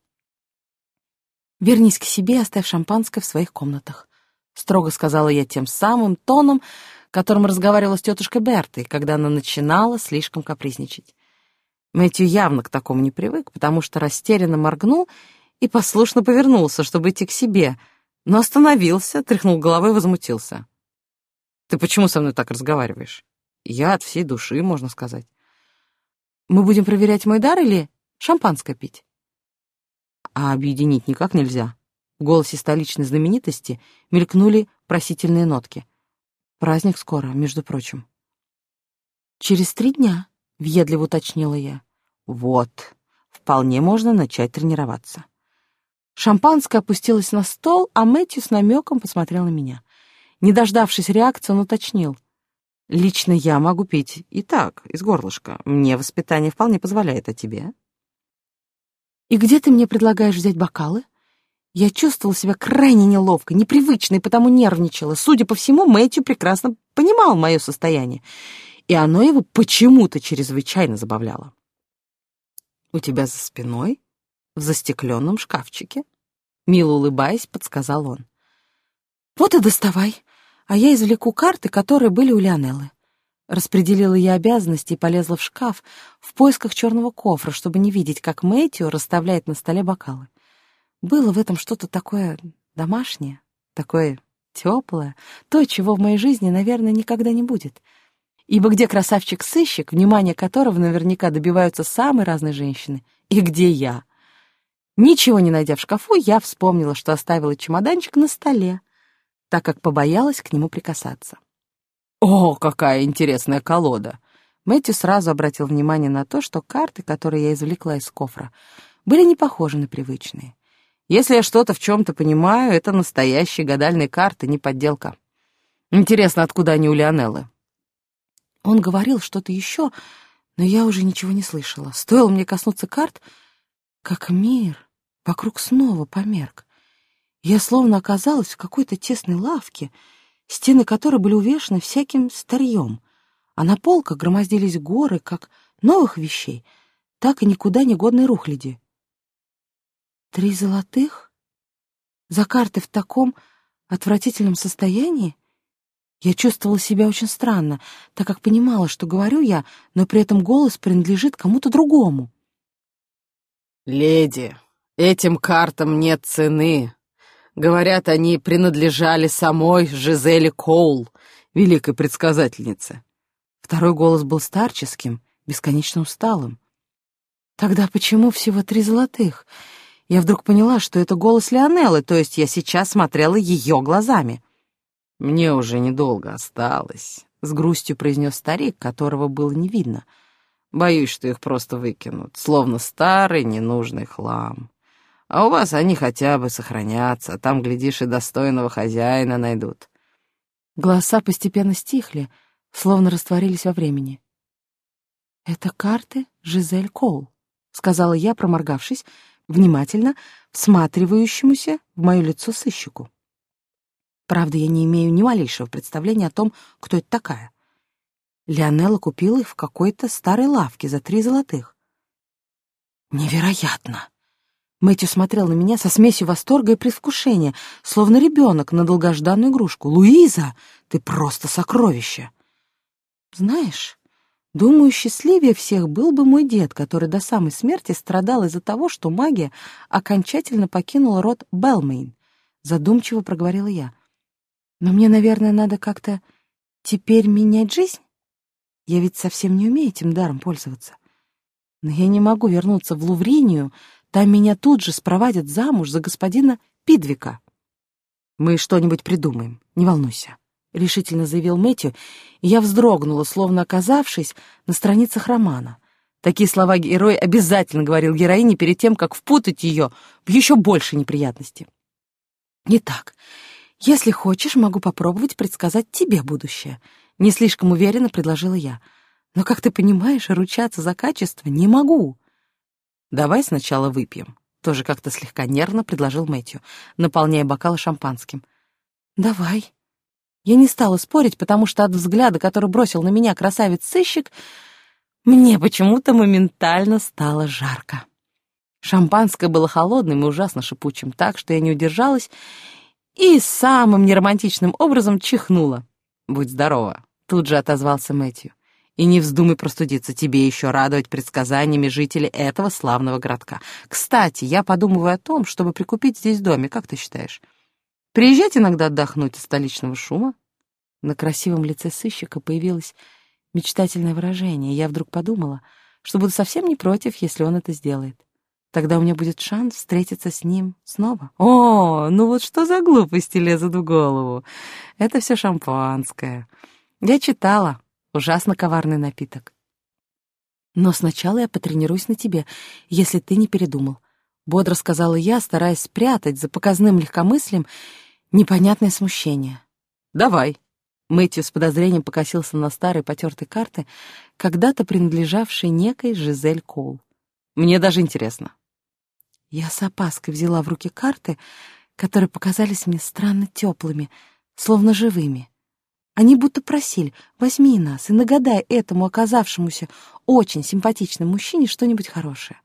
«Вернись к себе и оставь шампанское в своих комнатах», — строго сказала я тем самым тоном, которым разговаривала с тетушкой Бертой, когда она начинала слишком капризничать. Мэтью явно к такому не привык, потому что растерянно моргнул и послушно повернулся, чтобы идти к себе, но остановился, тряхнул головой и возмутился. «Ты почему со мной так разговариваешь? Я от всей души, можно сказать. Мы будем проверять мой дар или шампанское пить?» «А объединить никак нельзя». В голосе столичной знаменитости мелькнули просительные нотки. «Праздник скоро, между прочим». «Через 3 дня», — въедливо уточнила я. «Вот, вполне можно начать тренироваться». Шампанское опустилось на стол, а Мэтью с намеком посмотрел на меня. Не дождавшись реакции, он уточнил. «Лично я могу пить и так, из горлышка. Мне воспитание вполне позволяет, а тебе?» «И где ты мне предлагаешь взять бокалы?» Я чувствовала себя крайне неловко, непривычно и потому нервничала. Судя по всему, Мэтью прекрасно понимал мое состояние, и оно его почему-то чрезвычайно забавляло. «У тебя за спиной, в застекленном шкафчике», — мило улыбаясь, подсказал он. «Вот и доставай, а я извлеку карты, которые были у Лионеллы». Распределила я обязанности и полезла в шкаф в поисках черного кофра, чтобы не видеть, как Мэтью расставляет на столе бокалы. Было в этом что-то такое домашнее, такое теплое, то, чего в моей жизни, наверное, никогда не будет. Ибо где красавчик-сыщик, внимание которого наверняка добиваются самые разные женщины, и где я? Ничего не найдя в шкафу, я вспомнила, что оставила чемоданчик на столе, так как побоялась к нему прикасаться. О, какая интересная колода! Мэтью сразу обратил внимание на то, что карты, которые я извлекла из кофра, были не похожи на привычные. Если я что-то в чем-то понимаю, это настоящие гадальные карты, не подделка. Интересно, откуда они у Лионеллы? Он говорил что-то еще, но я уже ничего не слышала. Стоило мне коснуться карт, как мир вокруг снова померк. Я словно оказалась в какой-то тесной лавке, стены которой были увешаны всяким старьем, а на полках громоздились горы как новых вещей, так и никуда не годной рухляди. 3 золотых? За карты в таком отвратительном состоянии? Я чувствовала себя очень странно, так как понимала, что говорю я, но при этом голос принадлежит кому-то другому. «Леди, этим картам нет цены. Говорят, они принадлежали самой Жизели Коул, великой предсказательнице». Второй голос был старческим, бесконечно усталым. Тогда почему всего 3 золотых? Я вдруг поняла, что это голос Лионеллы, то есть я сейчас смотрела ее глазами. «Мне уже недолго осталось», — с грустью произнес старик, которого было не видно. «Боюсь, что их просто выкинут, словно старый ненужный хлам. А у вас они хотя бы сохранятся, а там, глядишь, и достойного хозяина найдут». Голоса постепенно стихли, словно растворились во времени. «Это карты Жизель Коул», — сказала я, проморгавшись, внимательно всматривающемуся в мое лицо сыщику. Правда, я не имею ни малейшего представления о том, кто это такая. Лионелла купила их в какой-то старой лавке за 3 золотых. Невероятно! Мэтью смотрел на меня со смесью восторга и предвкушения, словно ребенок на долгожданную игрушку. «Луиза, ты просто сокровище!» Знаешь, думаю, счастливее всех был бы мой дед, который до самой смерти страдал из-за того, что магия окончательно покинула род Белмейн. Задумчиво проговорила я. Но мне, наверное, надо как-то теперь менять жизнь? Я ведь совсем не умею этим даром пользоваться. Но я не могу вернуться в Лувринию, там меня тут же спровадят замуж за господина Пидвика. Мы что-нибудь придумаем, не волнуйся, — решительно заявил Мэтью, и я вздрогнула, словно оказавшись на страницах романа. Такие слова герой обязательно говорил героине перед тем, как впутать ее в еще больше неприятностей. Итак, если хочешь, могу попробовать предсказать тебе будущее. Не слишком уверенно предложила я. Но, как ты понимаешь, ручаться за качество не могу. Давай сначала выпьем. Тоже как-то слегка нервно предложил Мэтью, наполняя бокалы шампанским. Давай. Я не стала спорить, потому что от взгляда, который бросил на меня красавец-сыщик, мне почему-то моментально стало жарко. Шампанское было холодным и ужасно шипучим, так что я не удержалась и самым неромантичным образом чихнула. «Будь здорова», — тут же отозвался Мэтью. «И не вздумай простудиться, тебе еще радовать предсказаниями жителей этого славного городка. Кстати, я подумываю о том, чтобы прикупить здесь домик, как ты считаешь? Приезжать иногда отдохнуть от столичного шума?» На красивом лице сыщика появилось мечтательное выражение, и я вдруг подумала, что буду совсем не против, если он это сделает. Тогда у меня будет шанс встретиться с ним снова. О, ну вот что за глупости лезут в голову? Это все шампанское. Я читала. Ужасно коварный напиток. Но сначала я потренируюсь на тебе, если ты не передумал. Бодро сказала я, стараясь спрятать за показным легкомыслием непонятное смущение. Давай. Мэтью с подозрением покосился на старые потертые карты, когда-то принадлежавшие некой Жизель Коул. Мне даже интересно. Я с опаской взяла в руки карты, которые показались мне странно теплыми, словно живыми. Они будто просили: возьми нас и нагадай этому оказавшемуся очень симпатичному мужчине что-нибудь хорошее.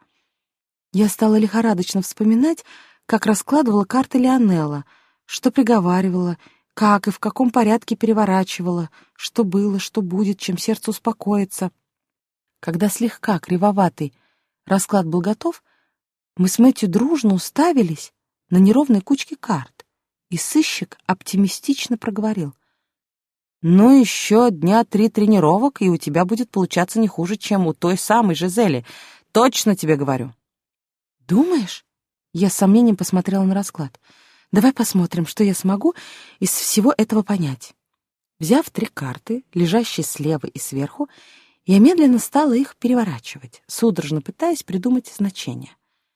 Я стала лихорадочно вспоминать, как раскладывала карты Лионелла, что приговаривала, как и в каком порядке переворачивала, что было, что будет, чем сердце успокоится. Когда слегка кривоватый расклад был готов, мы с Мэтью дружно уставились на неровные кучки карт, и сыщик оптимистично проговорил: Ну, еще дня 3 тренировок, и у тебя будет получаться не хуже, чем у той самой Жизели. Точно тебе говорю. Думаешь? Я с сомнением посмотрела на расклад. Давай посмотрим, что я смогу из всего этого понять. Взяв 3 карты, лежащие слева и сверху, я медленно стала их переворачивать, судорожно пытаясь придумать значение.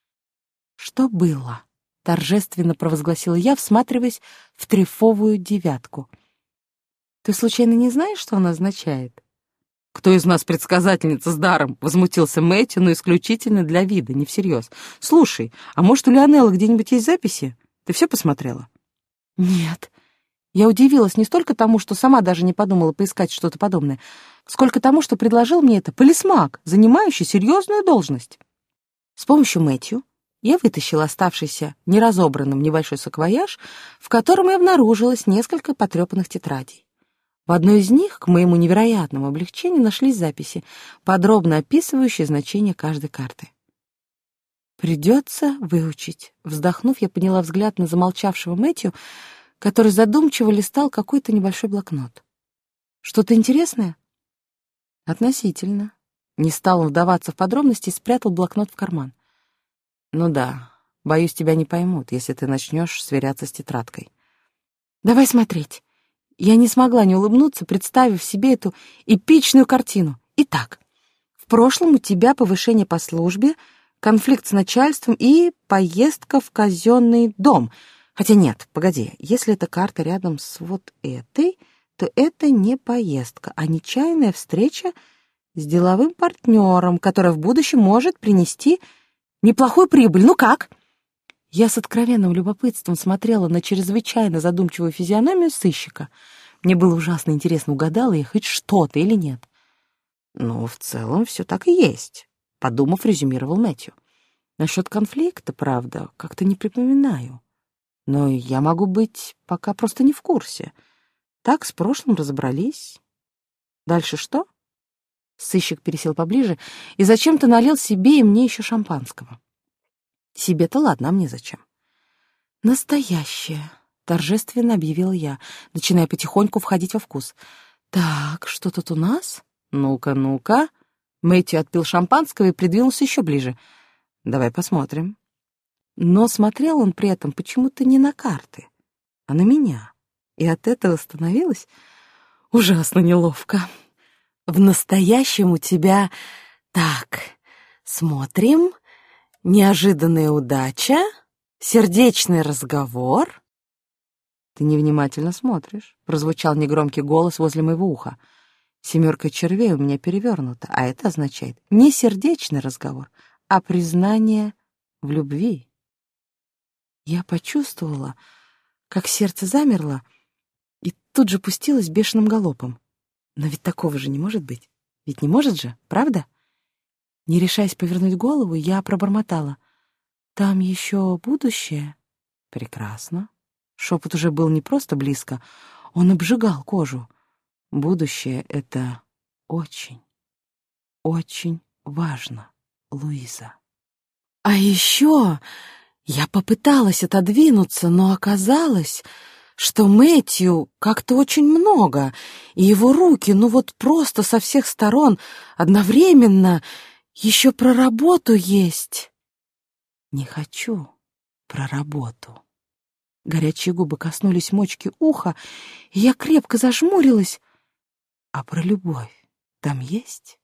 «Что было?» — торжественно провозгласила я, всматриваясь в трефовую 9. «Ты случайно не знаешь, что она означает?» «Кто из нас предсказательница с даром?» — возмутился Мэтью, но исключительно для вида, не всерьез. «Слушай, а может, у Лионелла где-нибудь есть записи? Ты все посмотрела?» «Нет». Я удивилась не столько тому, что сама даже не подумала поискать что-то подобное, сколько тому, что предложил мне это полисмаг, занимающий серьезную должность. С помощью Мэтью я вытащила оставшийся неразобранным небольшой саквояж, в котором и обнаружилось несколько потрепанных тетрадей. В одной из них, к моему невероятному облегчению, нашлись записи, подробно описывающие значение каждой карты. «Придется выучить». Вздохнув, я подняла взгляд на замолчавшего Мэтью, который задумчиво листал какой-то небольшой блокнот. «Что-то интересное?» «Относительно». Не стал он вдаваться в подробности и спрятал блокнот в карман. «Ну да, боюсь, тебя не поймут, если ты начнешь сверяться с тетрадкой». «Давай смотреть». Я не смогла не улыбнуться, представив себе эту эпичную картину. Итак, в прошлом у тебя повышение по службе, конфликт с начальством и поездка в казенный дом. Хотя нет, погоди, если эта карта рядом с вот этой, то это не поездка, а нечаянная встреча с деловым партнером, которая в будущем может принести неплохую прибыль. Ну как? Я с откровенным любопытством смотрела на чрезвычайно задумчивую физиономию сыщика. Мне было ужасно интересно, угадала я хоть что-то или нет. «Ну, в целом, все так и есть», — подумав, резюмировал Мэтью. «Насчет конфликта, правда, как-то не припоминаю. Но я могу быть пока просто не в курсе. Так, с прошлым разобрались. Дальше что?» Сыщик пересел поближе и зачем-то налил себе и мне еще шампанского. Себе-то ладно, а мне зачем? «Настоящее», — торжественно объявила я, начиная потихоньку входить во вкус. «Так, что тут у нас? Ну-ка, ну-ка». Мэтью отпил шампанского и придвинулся еще ближе. «Давай посмотрим». Но смотрел он при этом почему-то не на карты, а на меня. И от этого становилось ужасно неловко. «В настоящем у тебя... Так, смотрим. Неожиданная удача, сердечный разговор». «Ты невнимательно смотришь», — прозвучал негромкий голос возле моего уха. 7 червей у меня перевернута, а это означает не сердечный разговор, а признание в любви. Я почувствовала, как сердце замерло, и тут же пустилось бешеным галопом. Но ведь такого же не может быть. Ведь не может же, правда? Не решаясь повернуть голову, я пробормотала. «Там еще будущее?» «Прекрасно». Шепот уже был не просто близко, он обжигал кожу. «Будущее — это очень, очень важно, Луиза». А еще я попыталась отодвинуться, но оказалось, что Мэтью как-то очень много, и его руки, ну вот просто со всех сторон, одновременно, еще про работу есть. Не хочу про работу. Горячие губы коснулись мочки уха, и я крепко зажмурилась. А про любовь там есть?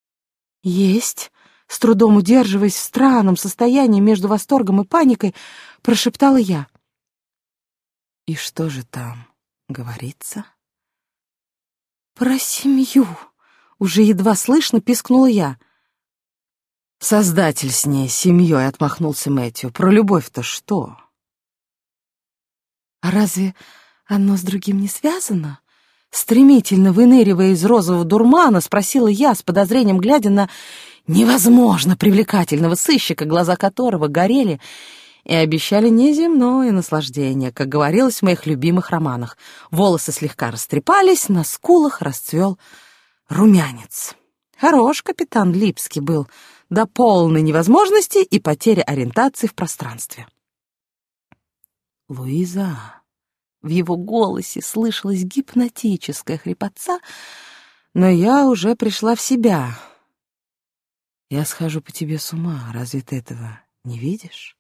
Есть. С трудом удерживаясь в странном состоянии между восторгом и паникой, прошептала я. И что же там говорится? Про семью. Уже едва слышно пискнула я. Создатель с ней, семьей, отмахнулся Мэтью. Про любовь-то что? А разве одно с другим не связано? Стремительно выныривая из розового дурмана, спросила я с подозрением, глядя на невозможно привлекательного сыщика, глаза которого горели и обещали неземное наслаждение, как говорилось в моих любимых романах. Волосы слегка растрепались, на скулах расцвел румянец. Хорош капитан Липский был, до полной невозможности и потери ориентации в пространстве. «Луиза», В его голосе слышалась гипнотическая хрипотца, но я уже пришла в себя. «Я схожу по тебе с ума, разве ты этого не видишь?»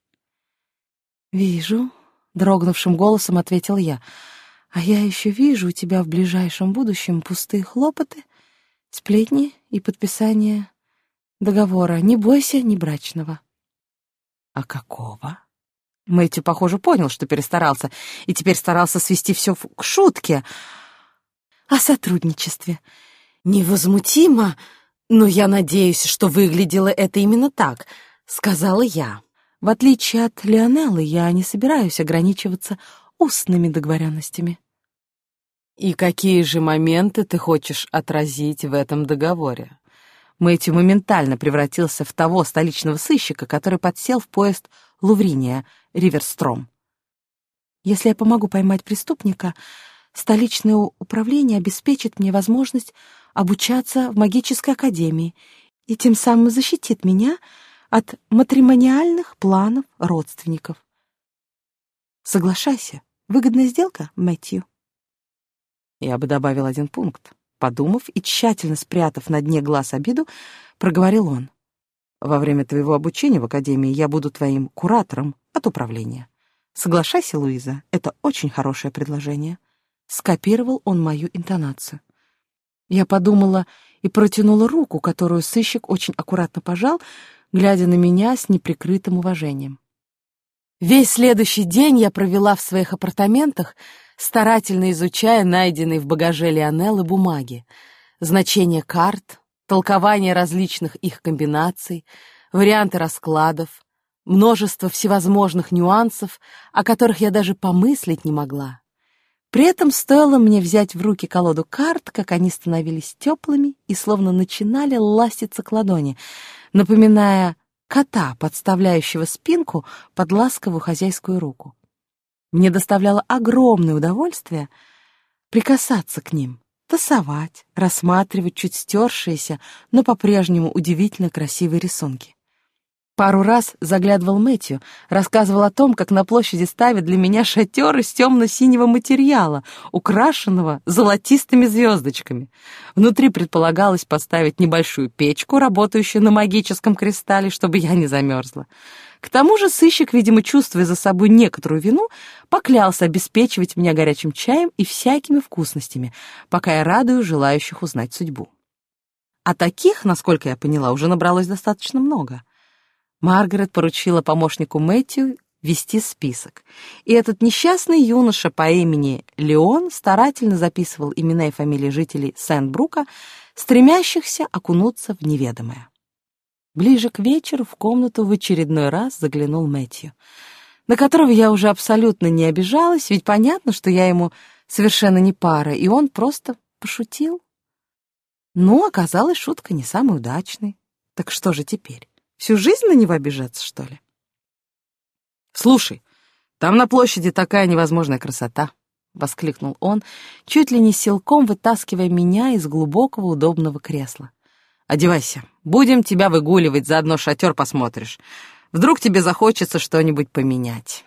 «Вижу», — дрогнувшим голосом ответил я. «А я еще вижу у тебя в ближайшем будущем пустые хлопоты, сплетни и подписание договора. Не бойся, не брачного». «А какого?» Мэтью, похоже, понял, что перестарался, и теперь старался свести все к шутке. «О сотрудничестве. Невозмутимо, но я надеюсь, что выглядело это именно так», — сказала я. «В отличие от Лионеллы, я не собираюсь ограничиваться устными договоренностями». «И какие же моменты ты хочешь отразить в этом договоре?» Мэтью моментально превратился в того столичного сыщика, который подсел в поезд Лувриния, Риверстром. «Если я помогу поймать преступника, столичное управление обеспечит мне возможность обучаться в магической академии и тем самым защитит меня от матримониальных планов родственников. Соглашайся, выгодная сделка, Мэтью». Я бы добавил один пункт. Подумав и тщательно спрятав на дне глаз обиду, проговорил он. «Во время твоего обучения в академии я буду твоим куратором от управления. Соглашайся, Луиза, это очень хорошее предложение». Скопировал он мою интонацию. Я подумала и протянула руку, которую сыщик очень аккуратно пожал, глядя на меня с неприкрытым уважением. Весь следующий день я провела в своих апартаментах, старательно изучая найденные в багаже Лионеллы бумаги, значения карт, толкование различных их комбинаций, варианты раскладов, множество всевозможных нюансов, о которых я даже помыслить не могла. При этом стоило мне взять в руки колоду карт, как они становились теплыми и словно начинали ластиться к ладони, напоминая кота, подставляющего спинку под ласковую хозяйскую руку. Мне доставляло огромное удовольствие прикасаться к ним, тасовать, рассматривать чуть стершиеся, но по-прежнему удивительно красивые рисунки. Пару раз заглядывал Мэтью, рассказывал о том, как на площади ставят для меня шатер из темно-синего материала, украшенного золотистыми звездочками. Внутри предполагалось поставить небольшую печку, работающую на магическом кристалле, чтобы я не замерзла. К тому же сыщик, видимо, чувствуя за собой некоторую вину, поклялся обеспечивать меня горячим чаем и всякими вкусностями, пока я радую желающих узнать судьбу. А таких, насколько я поняла, уже набралось достаточно много. Маргарет поручила помощнику Мэтью вести список, и этот несчастный юноша по имени Леон старательно записывал имена и фамилии жителей Сент-Брука, стремящихся окунуться в неведомое. Ближе к вечеру в комнату в очередной раз заглянул Мэтью, на которого я уже абсолютно не обижалась, ведь понятно, что я ему совершенно не пара, и он просто пошутил. Ну, оказалось, шутка не самая удачной. Так что же теперь? Всю жизнь на него обижаться, что ли? «Слушай, там на площади такая невозможная красота!» — воскликнул он, чуть ли не силком вытаскивая меня из глубокого удобного кресла. «Одевайся, будем тебя выгуливать, заодно шатер посмотришь. Вдруг тебе захочется что-нибудь поменять».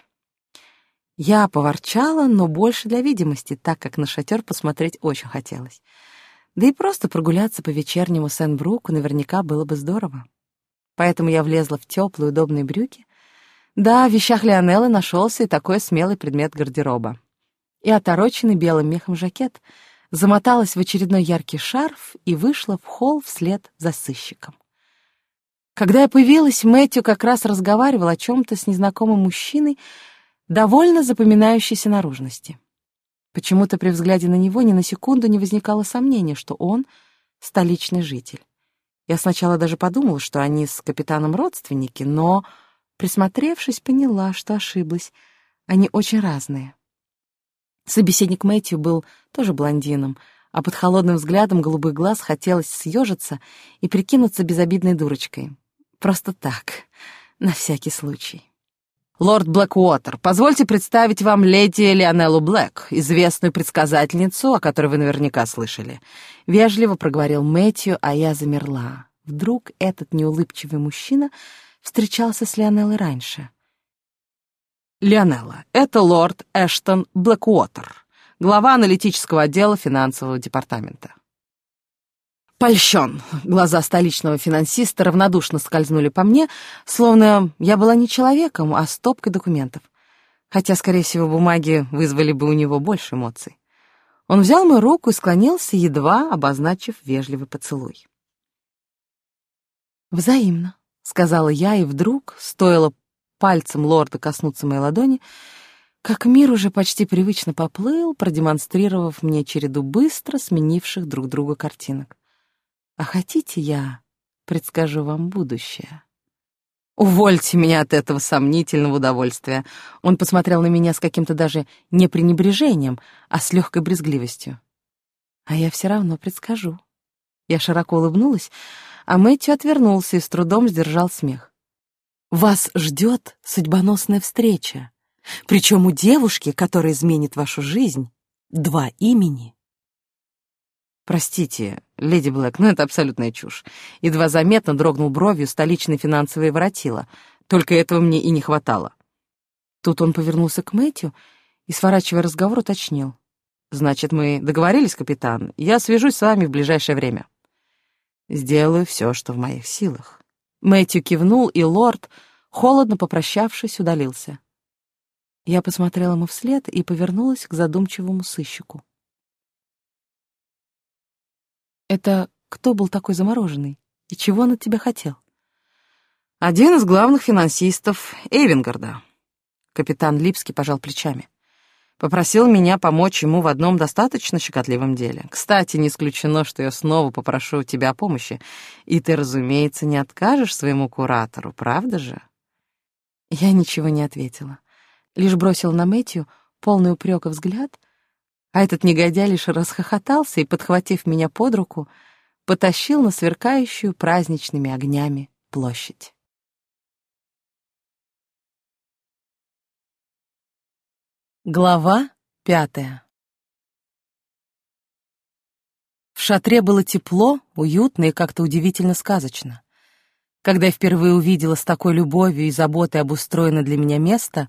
Я поворчала, но больше для видимости, так как на шатер посмотреть очень хотелось. Да и просто прогуляться по вечернему Сент-Бруку наверняка было бы здорово. Поэтому я влезла в теплые удобные брюки. Да, в вещах Лионеллы нашелся и такой смелый предмет гардероба. И отороченный белым мехом жакет, замоталась в очередной яркий шарф и вышла в холл вслед за сыщиком. Когда я появилась, Мэтью как раз разговаривал о чем-то с незнакомым мужчиной довольно запоминающейся наружности. Почему-то при взгляде на него ни на секунду не возникало сомнения, что он столичный житель. Я сначала даже подумала, что они с капитаном родственники, но, присмотревшись, поняла, что ошиблась. Они очень разные. Собеседник Мэтью был тоже блондином, а под холодным взглядом голубых глаз хотелось съежиться и прикинуться безобидной дурочкой. Просто так, на всякий случай. «Лорд Блэквотер, позвольте представить вам леди Лионеллу Блэк, известную предсказательницу, о которой вы наверняка слышали». Вежливо проговорил Мэтью, а я замерла. Вдруг этот неулыбчивый мужчина встречался с Лионеллой раньше. Лионелла, это лорд Эштон Блэкуотер, глава аналитического отдела финансового департамента. Польщен. Глаза столичного финансиста равнодушно скользнули по мне, словно я была не человеком, а стопкой документов. Хотя, скорее всего, бумаги вызвали бы у него больше эмоций. Он взял мою руку и склонился, едва обозначив вежливый поцелуй. «Взаимно», — сказала я, и вдруг, стоило пальцем лорда коснуться моей ладони, как мир уже почти привычно поплыл, продемонстрировав мне череду быстро сменивших друг друга картинок. «А хотите, я предскажу вам будущее?» «Увольте меня от этого сомнительного удовольствия!» Он посмотрел на меня с каким-то даже не пренебрежением, а с легкой брезгливостью. «А я все равно предскажу». Я широко улыбнулась, а Мэтью отвернулся и с трудом сдержал смех. «Вас ждет судьбоносная встреча, причем у девушки, которая изменит вашу жизнь, 2 имени». «Простите, леди Блэк, но это абсолютная чушь». Едва заметно дрогнул бровью столичный финансовый воротила. Только этого мне и не хватало. Тут он повернулся к Мэтью и, сворачивая разговор, уточнил. «Значит, мы договорились, капитан? Я свяжусь с вами в ближайшее время». «Сделаю все, что в моих силах». Мэтью кивнул, и лорд, холодно попрощавшись, удалился. Я посмотрела ему вслед и повернулась к задумчивому сыщику. «Это кто был такой замороженный? И чего он от тебя хотел?» «Один из главных финансистов Эйвенгарда». Капитан Липский пожал плечами. «Попросил меня помочь ему в одном достаточно щекотливом деле. Кстати, не исключено, что я снова попрошу у тебя о помощи. И ты, разумеется, не откажешь своему куратору, правда же?» Я ничего не ответила. Лишь бросила на Мэтью полный упрека взгляд, а этот негодяй лишь расхохотался и, подхватив меня под руку, потащил на сверкающую праздничными огнями площадь. Глава 5. В шатре было тепло, уютно и как-то удивительно сказочно. Когда я впервые увидела с такой любовью и заботой обустроенное для меня место,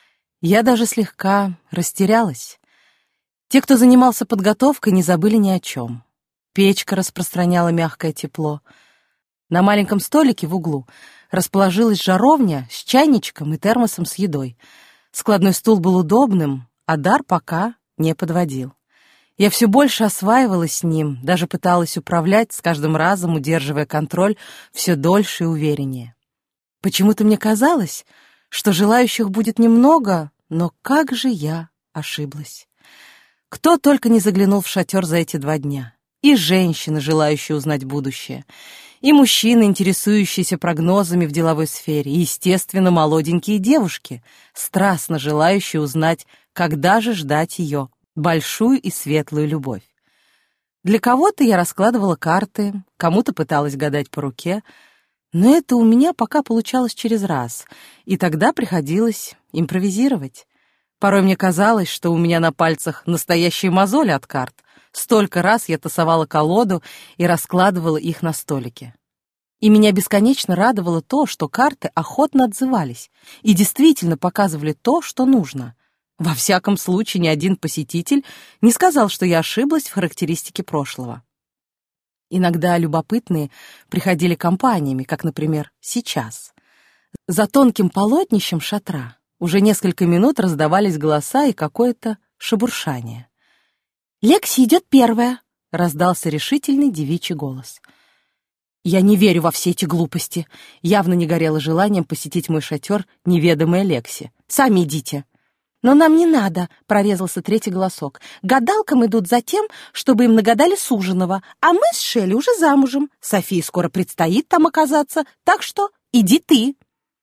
я даже слегка растерялась. Те, кто занимался подготовкой, не забыли ни о чем. Печка распространяла мягкое тепло. На маленьком столике в углу расположилась жаровня с чайничком и термосом с едой. Складной стул был удобным, а дар пока не подводил. Я все больше осваивалась с ним, даже пыталась управлять, с каждым разом удерживая контроль все дольше и увереннее. Почему-то мне казалось, что желающих будет немного, но как же я ошиблась. Кто только не заглянул в шатер за эти 2 дня. И женщины, желающие узнать будущее, и мужчины, интересующиеся прогнозами в деловой сфере, и, естественно, молоденькие девушки, страстно желающие узнать, когда же ждать ее, большую и светлую любовь. Для кого-то я раскладывала карты, кому-то пыталась гадать по руке, но это у меня пока получалось через раз, и тогда приходилось импровизировать. Порой мне казалось, что у меня на пальцах настоящие мозоли от карт. Столько раз я тасовала колоду и раскладывала их на столике. И меня бесконечно радовало то, что карты охотно отзывались и действительно показывали то, что нужно. Во всяком случае, ни один посетитель не сказал, что я ошиблась в характеристике прошлого. Иногда любопытные приходили компаниями, как, например, сейчас. За тонким полотнищем шатра уже несколько минут раздавались голоса и какое-то шебуршание. «Лекси идет первая», — раздался решительный девичий голос. Я не верю во все эти глупости. Явно не горело желанием посетить мой шатер неведомая Лекси. «Сами идите». «Но нам не надо», — прорезался третий голосок. «Гадалкам идут за тем, чтобы им нагадали суженого, а мы с Шелли уже замужем. Софии скоро предстоит там оказаться, так что иди ты».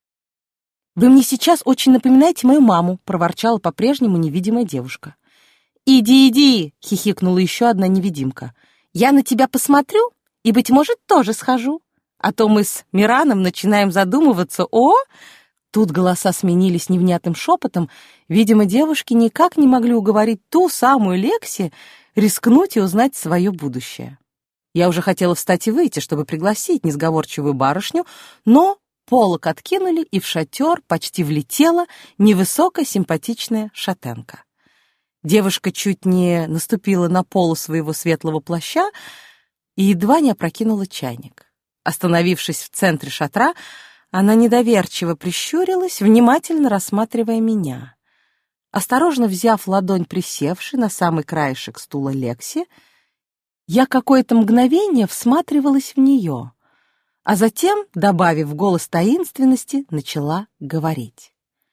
«Вы мне сейчас очень напоминаете мою маму», — проворчала по-прежнему невидимая девушка. «Иди, иди!» — хихикнула еще одна невидимка. «Я на тебя посмотрю и, быть может, тоже схожу. А то мы с Мираном начинаем задумываться о...» Тут голоса сменились невнятным шепотом. Видимо, девушки никак не могли уговорить ту самую Лекси рискнуть и узнать свое будущее. Я уже хотела встать и выйти, чтобы пригласить несговорчивую барышню, но полог откинули, и в шатер почти влетела невысокая симпатичная шатенка. Девушка чуть не наступила на полу своего светлого плаща и едва не опрокинула чайник. Остановившись в центре шатра, она недоверчиво прищурилась, внимательно рассматривая меня. Осторожно взяв ладонь присевшей на самый краешек стула Лекси, я какое-то мгновение всматривалась в нее, а затем, добавив голос таинственности, начала говорить.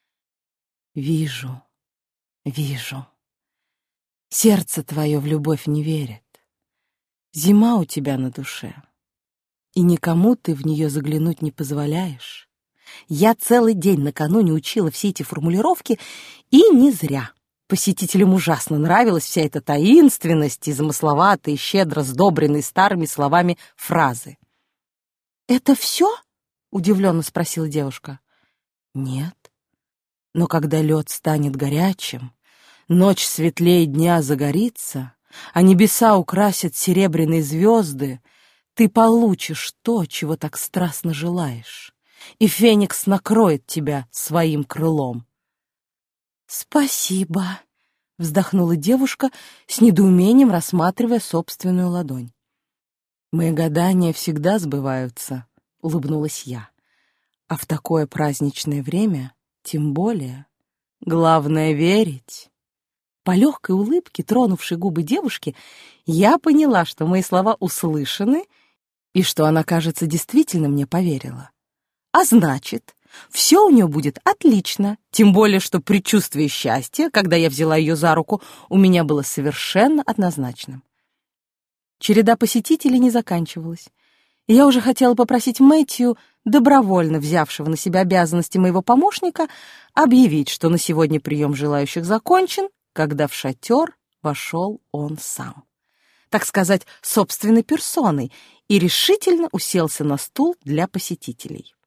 «Вижу, вижу. Сердце твое в любовь не верит. Зима у тебя на душе, и никому ты в нее заглянуть не позволяешь. Я целый день накануне учила все эти формулировки, и не зря. Посетителям ужасно нравилась вся эта таинственность и замысловатые, щедро сдобренные старыми словами фразы. «Это все?» — удивленно спросила девушка. «Нет. Но когда лед станет горячим, ночь светлее дня загорится, а небеса украсят серебряные звезды, ты получишь то, чего так страстно желаешь, и Феникс накроет тебя своим крылом». «Спасибо», — вздохнула девушка, с недоумением рассматривая собственную ладонь. «Мои гадания всегда сбываются», — улыбнулась я. «А в такое праздничное время тем более. Главное — верить». По легкой улыбке, тронувшей губы девушки, я поняла, что мои слова услышаны и что она, кажется, действительно мне поверила. А значит, все у нее будет отлично, тем более, что предчувствие счастья, когда я взяла ее за руку, у меня было совершенно однозначным. Череда посетителей не заканчивалась, и я уже хотела попросить Мэтью, добровольно взявшего на себя обязанности моего помощника, объявить, что на сегодня прием желающих закончен, когда в шатер вошел он сам. Так сказать, собственной персоной, и решительно уселся на стул для посетителей.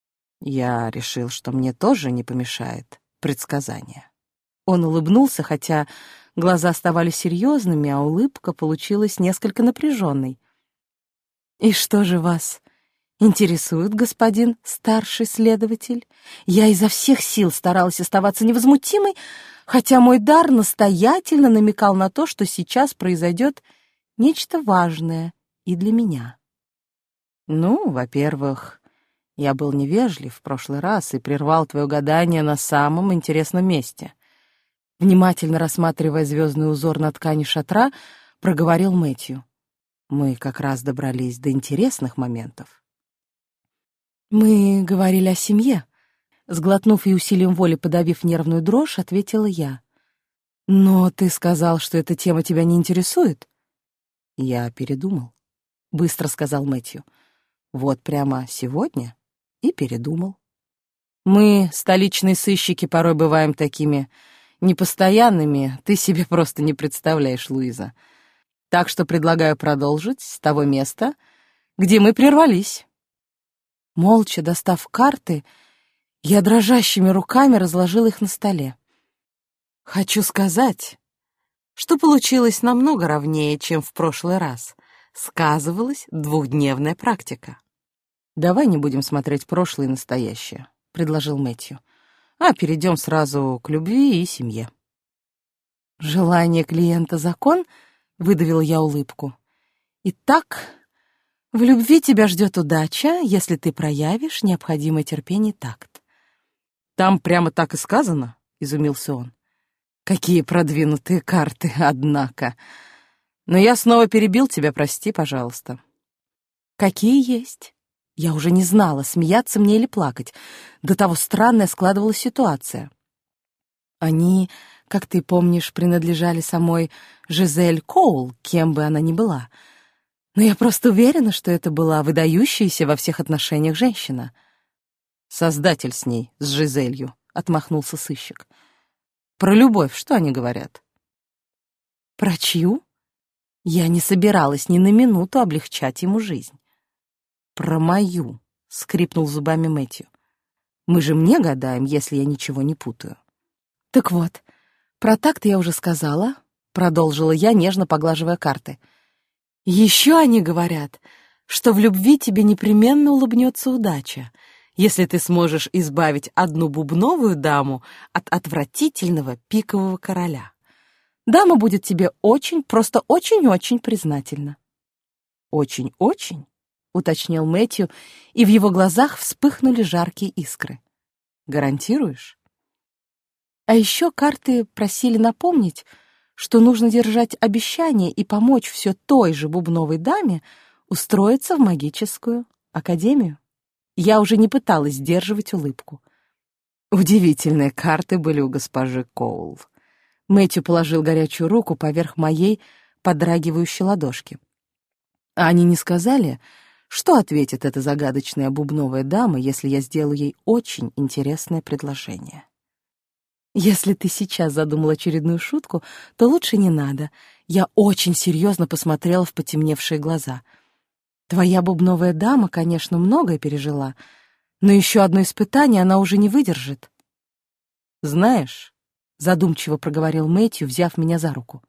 Я решил, что мне тоже не помешает предсказание. Он улыбнулся, хотя глаза оставались серьезными, а улыбка получилась несколько напряженной. «И что же вас интересует, господин старший следователь?» Я изо всех сил старалась оставаться невозмутимой, хотя мой дар настоятельно намекал на то, что сейчас произойдет нечто важное и для меня. «Ну, во-первых, я был невежлив в прошлый раз и прервал твое гадание на самом интересном месте». Внимательно рассматривая звездный узор на ткани шатра, проговорил Мэтью. «Мы как раз добрались до интересных моментов». «Мы говорили о семье», — сглотнув и усилием воли подавив нервную дрожь, ответила я. «Но ты сказал, что эта тема тебя не интересует?» «Я передумал», — быстро сказал Мэтью. «Вот прямо сегодня и передумал. Мы, столичные сыщики, порой бываем такими непостоянными, ты себе просто не представляешь, Луиза. Так что предлагаю продолжить с того места, где мы прервались». Молча достав карты, я дрожащими руками разложила их на столе. Хочу сказать, что получилось намного ровнее, чем в прошлый раз. Сказывалась двухдневная практика. «Давай не будем смотреть прошлое и настоящее», — предложил Мэтью, «а перейдем сразу к любви и семье». «Желание клиента — закон», — выдавила я улыбку. «Итак, в любви тебя ждет удача, если ты проявишь необходимое терпение и такт». «Там прямо так и сказано?» — изумился он. «Какие продвинутые карты, однако. Но я снова перебил тебя, прости, пожалуйста». «Какие есть?» Я уже не знала, смеяться мне или плакать. До того странная складывалась ситуация. Они, как ты помнишь, принадлежали самой Жизель Коул, кем бы она ни была. Но я просто уверена, что это была выдающаяся во всех отношениях женщина. «Создатель с ней, с Жизелью», — отмахнулся сыщик. «Про любовь что они говорят?» «Про чью?» Я не собиралась ни на минуту облегчать ему жизнь. «Про мою», — скрипнул зубами Мэтью. «Мы же мне гадаем, если я ничего не путаю». «Так вот, про такт я уже сказала», — продолжила я, нежно поглаживая карты. «Еще они говорят, что в любви тебе непременно улыбнется удача, если ты сможешь избавить одну бубновую даму от отвратительного пикового короля. Дама будет тебе очень, просто очень-очень признательна». «Очень-очень?» — уточнил Мэтью, и в его глазах вспыхнули жаркие искры. «Гарантируешь?» А еще карты просили напомнить, что нужно держать обещание и помочь все той же бубновой даме устроиться в магическую академию. Я уже не пыталась сдерживать улыбку. Удивительные карты были у госпожи Коул. Мэтью положил горячую руку поверх моей подрагивающей ладошки. А они не сказали, что ответит эта загадочная бубновая дама, если я сделаю ей очень интересное предложение? Если ты сейчас задумал очередную шутку, то лучше не надо. Я очень серьезно посмотрела в потемневшие глаза. Твоя бубновая дама, конечно, многое пережила, но еще одно испытание она уже не выдержит. Знаешь, задумчиво проговорил Мэтью, взяв меня за руку,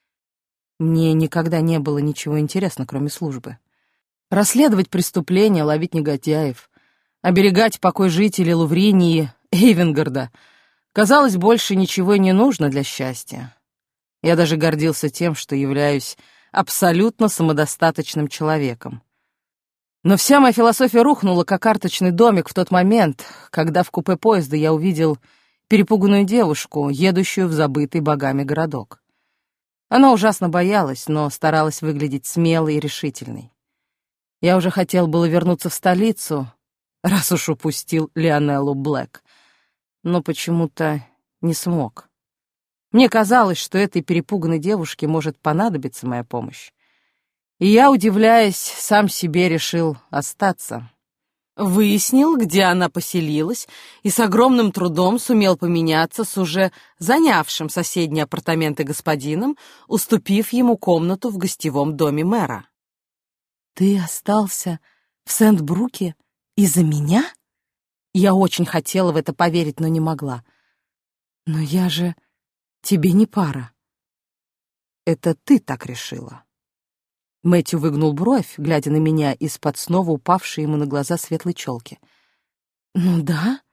мне никогда не было ничего интересного, кроме службы. Расследовать преступления, ловить негодяев, оберегать покой жителей Лувринии, Эйвенгарда. Казалось, больше ничего и не нужно для счастья. Я даже гордился тем, что являюсь абсолютно самодостаточным человеком. Но вся моя философия рухнула, как карточный домик, в тот момент, когда в купе поезда я увидел перепуганную девушку, едущую в забытый богами городок. Она ужасно боялась, но старалась выглядеть смелой и решительной. Я уже хотел было вернуться в столицу, раз уж упустил Лионеллу Блэк, но почему-то не смог. Мне казалось, что этой перепуганной девушке может понадобиться моя помощь. И я, удивляясь, сам себе решил остаться. Выяснил, где она поселилась, и с огромным трудом сумел поменяться с уже занявшим соседние апартаменты господином, уступив ему комнату в гостевом доме мэра. «Ты остался в Сент-Бруке из-за меня?» Я очень хотела в это поверить, но не могла. «Но я же тебе не пара». «Это ты так решила». Мэтью выгнул бровь, глядя на меня из-под снова упавшей ему на глаза светлой челки. «Ну да.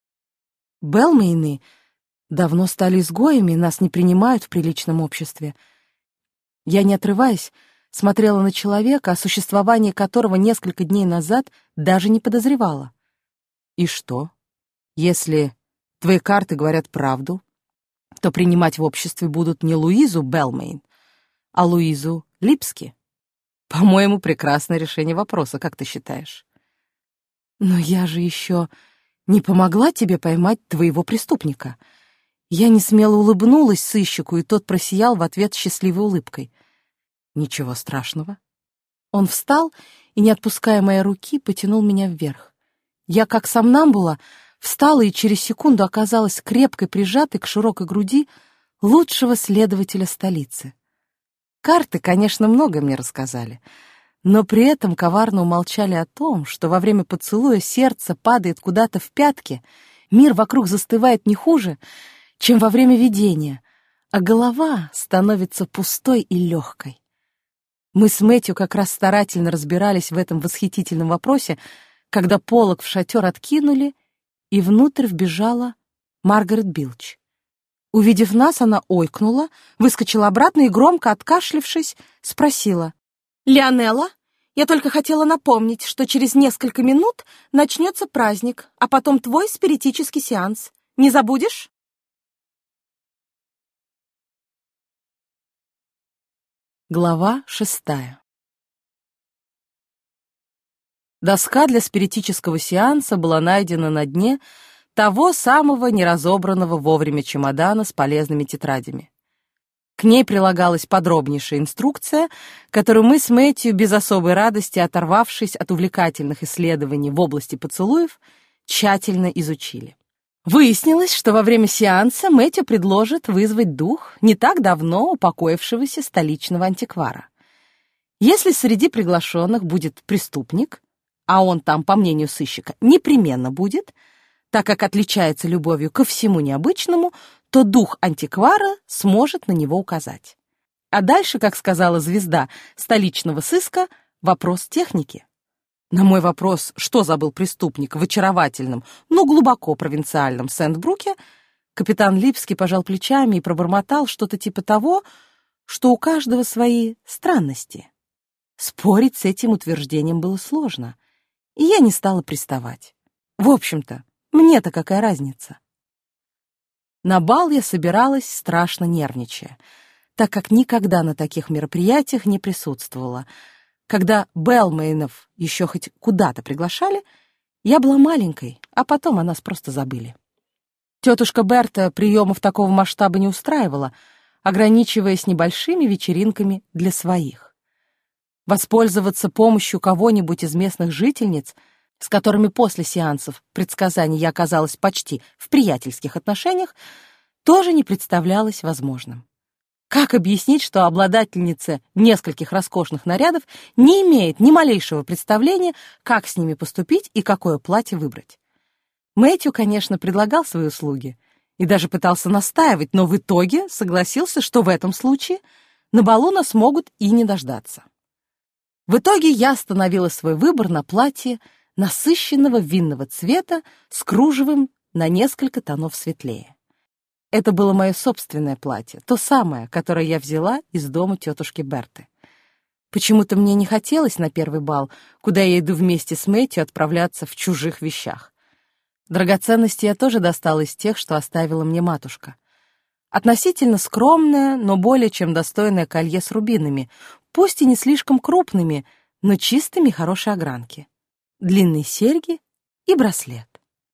Белмейны давно стали изгоями, нас не принимают в приличном обществе». Я, не отрываясь, смотрела на человека, о существовании которого несколько дней назад даже не подозревала. «И что? Если твои карты говорят правду, то принимать в обществе будут не Луизу Белмейн, а Луизу Липски. По-моему, прекрасное решение вопроса, как ты считаешь?» «Но я же еще не помогла тебе поймать твоего преступника». Я несмело улыбнулась сыщику, и тот просиял в ответ счастливой улыбкой. «Ничего страшного». Он встал и, не отпуская моей руки, потянул меня вверх. Я, как сомнамбула, встала и через секунду оказалась крепко прижатой к широкой груди лучшего следователя столицы. Карты, конечно, многое мне рассказали, но при этом коварно умолчали о том, что во время поцелуя сердце падает куда-то в пятки, мир вокруг застывает не хуже, чем во время видения, а голова становится пустой и легкой. Мы с Мэтью как раз старательно разбирались в этом восхитительном вопросе, когда полог в шатер откинули, и внутрь вбежала Маргарет Билч. Увидев нас, она ойкнула, выскочила обратно и, громко откашлившись, спросила: «Лионелла, я только хотела напомнить, что через несколько минут начнется праздник, а потом твой спиритический сеанс. Не забудешь?» Глава 6. Доска для спиритического сеанса была найдена на дне того самого неразобранного вовремя чемодана с полезными тетрадями. К ней прилагалась подробнейшая инструкция, которую мы с Мэтью, без особой радости оторвавшись от увлекательных исследований в области поцелуев, тщательно изучили. Выяснилось, что во время сеанса Мэтью предложит вызвать дух не так давно упокоившегося столичного антиквара. Если среди приглашенных будет преступник, а он там, по мнению сыщика, непременно будет, так как отличается любовью ко всему необычному, то дух антиквара сможет на него указать. А дальше, как сказала звезда столичного сыска, вопрос техники. На мой вопрос, что забыл преступник в очаровательном, но глубоко провинциальном Сент-Бруке, капитан Липский пожал плечами и пробормотал что-то типа того, что у каждого свои странности. Спорить с этим утверждением было сложно, и я не стала приставать. В общем-то, мне-то какая разница? На бал я собиралась, страшно нервничая, так как никогда на таких мероприятиях не присутствовала. Когда Белмейнов еще хоть куда-то приглашали, я была маленькой, а потом о нас просто забыли. Тетушка Берта приемов такого масштаба не устраивала, ограничиваясь небольшими вечеринками для своих. Воспользоваться помощью кого-нибудь из местных жительниц, с которыми после сеансов предсказаний я оказалась почти в приятельских отношениях, тоже не представлялось возможным. Как объяснить, что обладательница нескольких роскошных нарядов не имеет ни малейшего представления, как с ними поступить и какое платье выбрать? Мэтью, конечно, предлагал свои услуги и даже пытался настаивать, но в итоге согласился, что в этом случае на балу нас могут и не дождаться. В итоге я остановила свой выбор на платье насыщенного винного цвета с кружевом на несколько тонов светлее. Это было мое собственное платье, то самое, которое я взяла из дома тетушки Берты. Почему-то мне не хотелось на первый бал, куда я иду вместе с Мэтью, отправляться в чужих вещах. Драгоценности я тоже достала из тех, что оставила мне матушка. Относительно скромное, но более чем достойное колье с рубинами, пусть и не слишком крупными, но чистыми и хорошей огранки. Длинные серьги и браслет.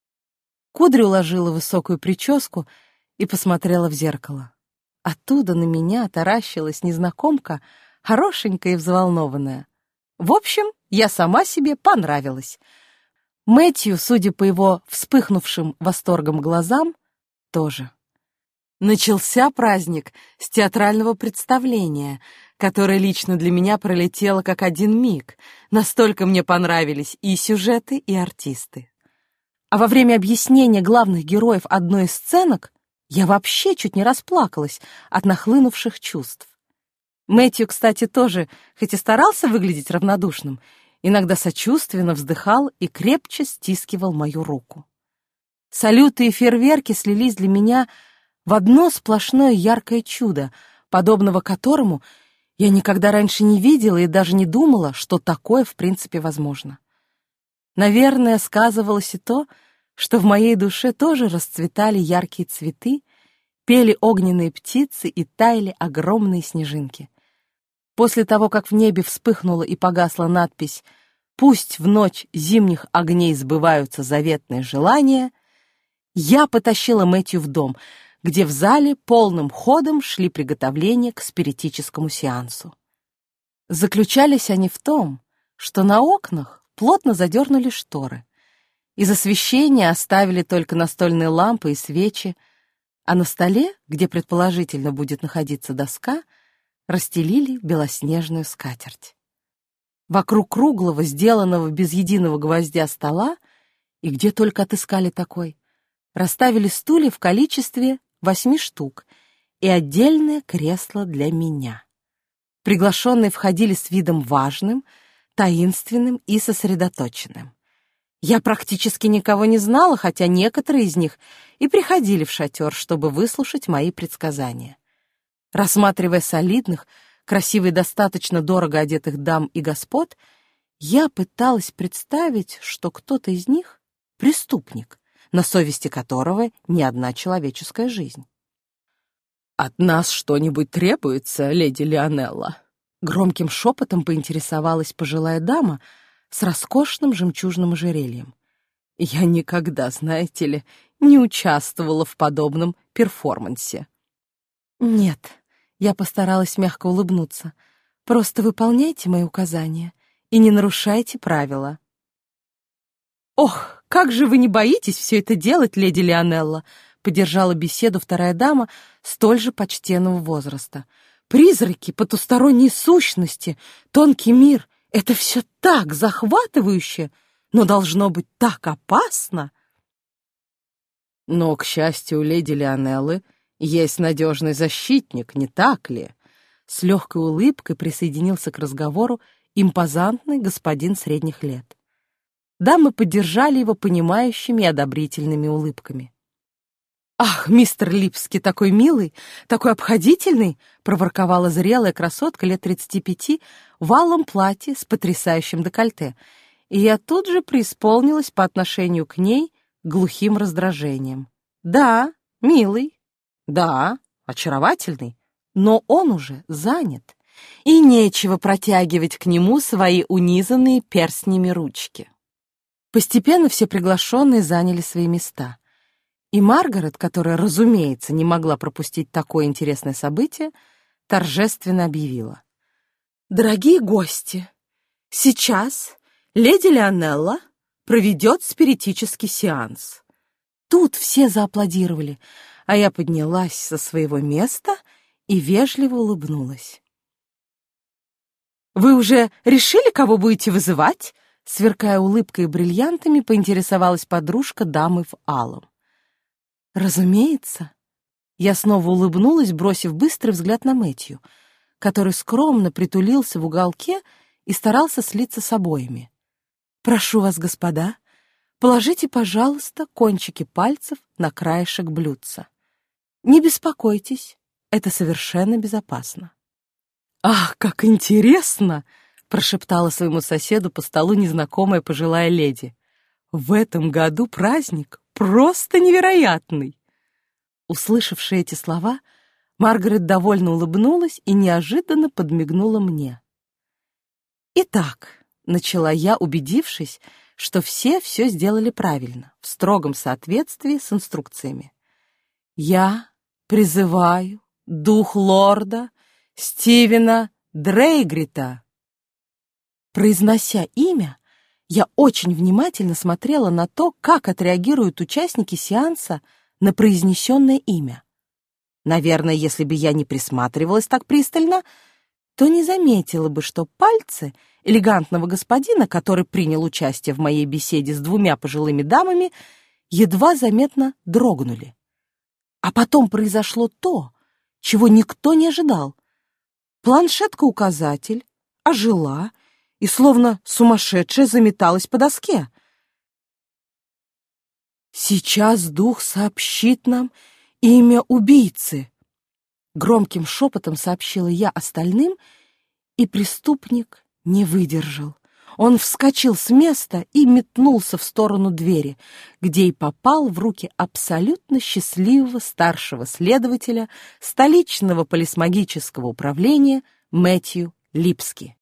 Кудри уложила в высокую прическу и посмотрела в зеркало. Оттуда на меня таращилась незнакомка, хорошенькая и взволнованная. В общем, я сама себе понравилась. Мэтью, судя по его вспыхнувшим восторгом глазам, тоже. Начался праздник с театрального представления, которое лично для меня пролетело как один миг. Настолько мне понравились и сюжеты, и артисты. А во время объяснения главных героев одной из сценок я вообще чуть не расплакалась от нахлынувших чувств. Мэтью, кстати, тоже, хоть и старался выглядеть равнодушным, иногда сочувственно вздыхал и крепче стискивал мою руку. Салюты и фейерверки слились для меня в одно сплошное яркое чудо, подобного которому я никогда раньше не видела и даже не думала, что такое в принципе возможно. Наверное, сказывалось и то, что в моей душе тоже расцветали яркие цветы, пели огненные птицы и таяли огромные снежинки. После того, как в небе вспыхнула и погасла надпись «Пусть в ночь зимних огней сбываются заветные желания», я потащила Мэтью в дом, где в зале полным ходом шли приготовления к спиритическому сеансу. Заключались они в том, что на окнах плотно задернули шторы, из освещения оставили только настольные лампы и свечи, а на столе, где предположительно будет находиться доска, расстелили белоснежную скатерть. Вокруг круглого, сделанного без единого гвоздя стола, и где только отыскали такой, расставили стулья в количестве 8 штук и отдельное кресло для меня. Приглашенные входили с видом важным, таинственным и сосредоточенным. Я практически никого не знала, хотя некоторые из них и приходили в шатер, чтобы выслушать мои предсказания. Рассматривая солидных, красиво и достаточно дорого одетых дам и господ, я пыталась представить, что кто-то из них — преступник, на совести которого ни одна человеческая жизнь. «От нас что-нибудь требуется, леди Лионелла?» Громким шепотом поинтересовалась пожилая дама с роскошным жемчужным ожерельем. Я никогда, знаете ли, не участвовала в подобном перформансе. «Нет», — я постаралась мягко улыбнуться, — «просто выполняйте мои указания и не нарушайте правила». «Ох, как же вы не боитесь все это делать, леди Лионелла!» — поддержала беседу вторая дама столь же почтенного возраста. «Призраки, потусторонние сущности, тонкий мир — это все так захватывающе, но должно быть так опасно!» «Но, к счастью, у леди Лионеллы есть надежный защитник, не так ли?» С легкой улыбкой присоединился к разговору импозантный господин средних лет. дамы поддержали его понимающими и одобрительными улыбками. «Ах, мистер Липский такой милый, такой обходительный!» — проворковала зрелая красотка лет 35 в алом платье с потрясающим декольте, и я тут же преисполнилась по отношению к ней глухим раздражением. «Да, милый, да, очаровательный, но он уже занят, и нечего протягивать к нему свои унизанные перстнями ручки». Постепенно все приглашенные заняли свои места. И Маргарет, которая, разумеется, не могла пропустить такое интересное событие, торжественно объявила: «Дорогие гости, сейчас леди Леонелла проведет спиритический сеанс». Тут все зааплодировали, а я поднялась со своего места и вежливо улыбнулась. «Вы уже решили, кого будете вызывать?» Сверкая улыбкой и бриллиантами, поинтересовалась подружка дамы в алом. «Разумеется». Я снова улыбнулась, бросив быстрый взгляд на Мэтью, который скромно притулился в уголке и старался слиться с обоями. «Прошу вас, господа, положите, пожалуйста, кончики пальцев на краешек блюдца. Не беспокойтесь, это совершенно безопасно». «Ах, как интересно!» — прошептала своему соседу по столу незнакомая пожилая леди. «В этом году праздник просто невероятный!» Услышавши эти слова, Маргарет довольно улыбнулась и неожиданно подмигнула мне. «Итак», — начала я, убедившись, что все сделали правильно, в строгом соответствии с инструкциями. «Я призываю дух лорда Стивена Дрейгрита». Произнося имя, я очень внимательно смотрела на то, как отреагируют участники сеанса на произнесенное имя. Наверное, если бы я не присматривалась так пристально, то не заметила бы, что пальцы элегантного господина, который принял участие в моей беседе с двумя пожилыми дамами, едва заметно дрогнули. А потом произошло то, чего никто не ожидал. Планшетка-указатель ожила и, словно сумасшедшая, заметалась по доске. «Сейчас дух сообщит нам имя убийцы», — громким шепотом сообщила я остальным, и преступник не выдержал. Он вскочил с места и метнулся в сторону двери, где и попал в руки абсолютно счастливого старшего следователя столичного полисмагического управления Мэтью Липски.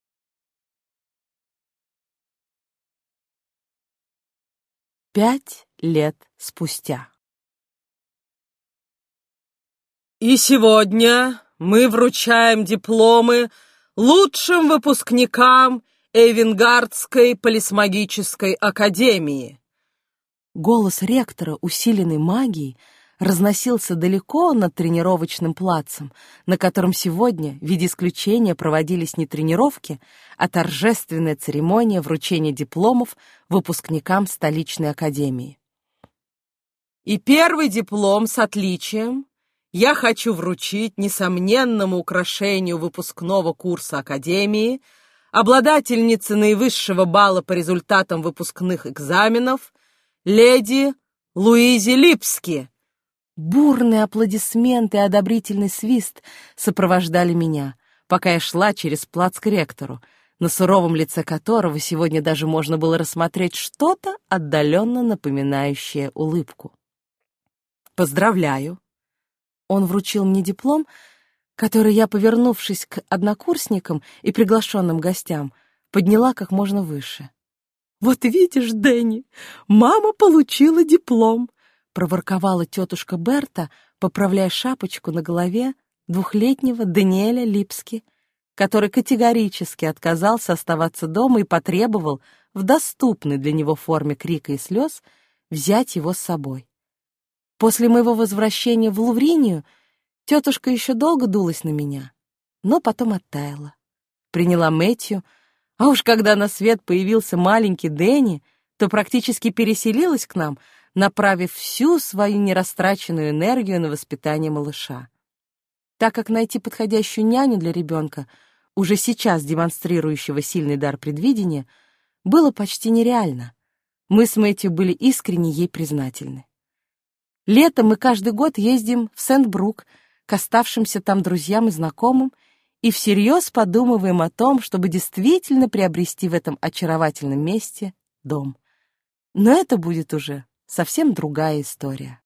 5 лет спустя. И сегодня мы вручаем дипломы лучшим выпускникам Эйвенгардской полисмагической академии. Голос ректора, усиленный магией, разносился далеко над тренировочным плацем, на котором сегодня, в виде исключения, проводились не тренировки, а торжественная церемония вручения дипломов выпускникам столичной академии. И первый диплом с отличием я хочу вручить несомненному украшению выпускного курса академии, обладательнице наивысшего балла по результатам выпускных экзаменов, леди Луизе Липски. Бурные аплодисменты и одобрительный свист сопровождали меня, пока я шла через плац к ректору, на суровом лице которого сегодня даже можно было рассмотреть что-то отдаленно напоминающее улыбку. «Поздравляю!» Он вручил мне диплом, который я, повернувшись к однокурсникам и приглашенным гостям, подняла как можно выше. «Вот видишь, Дэнни, мама получила диплом!» — проворковала тетушка Берта, поправляя шапочку на голове двухлетнего Даниэля Липски, который категорически отказался оставаться дома и потребовал в доступной для него форме крика и слез взять его с собой. После моего возвращения в Лувринию тетушка еще долго дулась на меня, но потом оттаяла. Приняла Мэтью, а уж когда на свет появился маленький Дэнни, то практически переселилась к нам, направив всю свою нерастраченную энергию на воспитание малыша. Так как найти подходящую няню для ребенка, уже сейчас демонстрирующего сильный дар предвидения, было почти нереально, Мы с Мэтью были искренне ей признательны. Летом мы каждый год ездим в Сент-Брук к оставшимся там друзьям и знакомым и всерьез подумываем о том, чтобы действительно приобрести в этом очаровательном месте дом. Но это будет уже совсем другая история.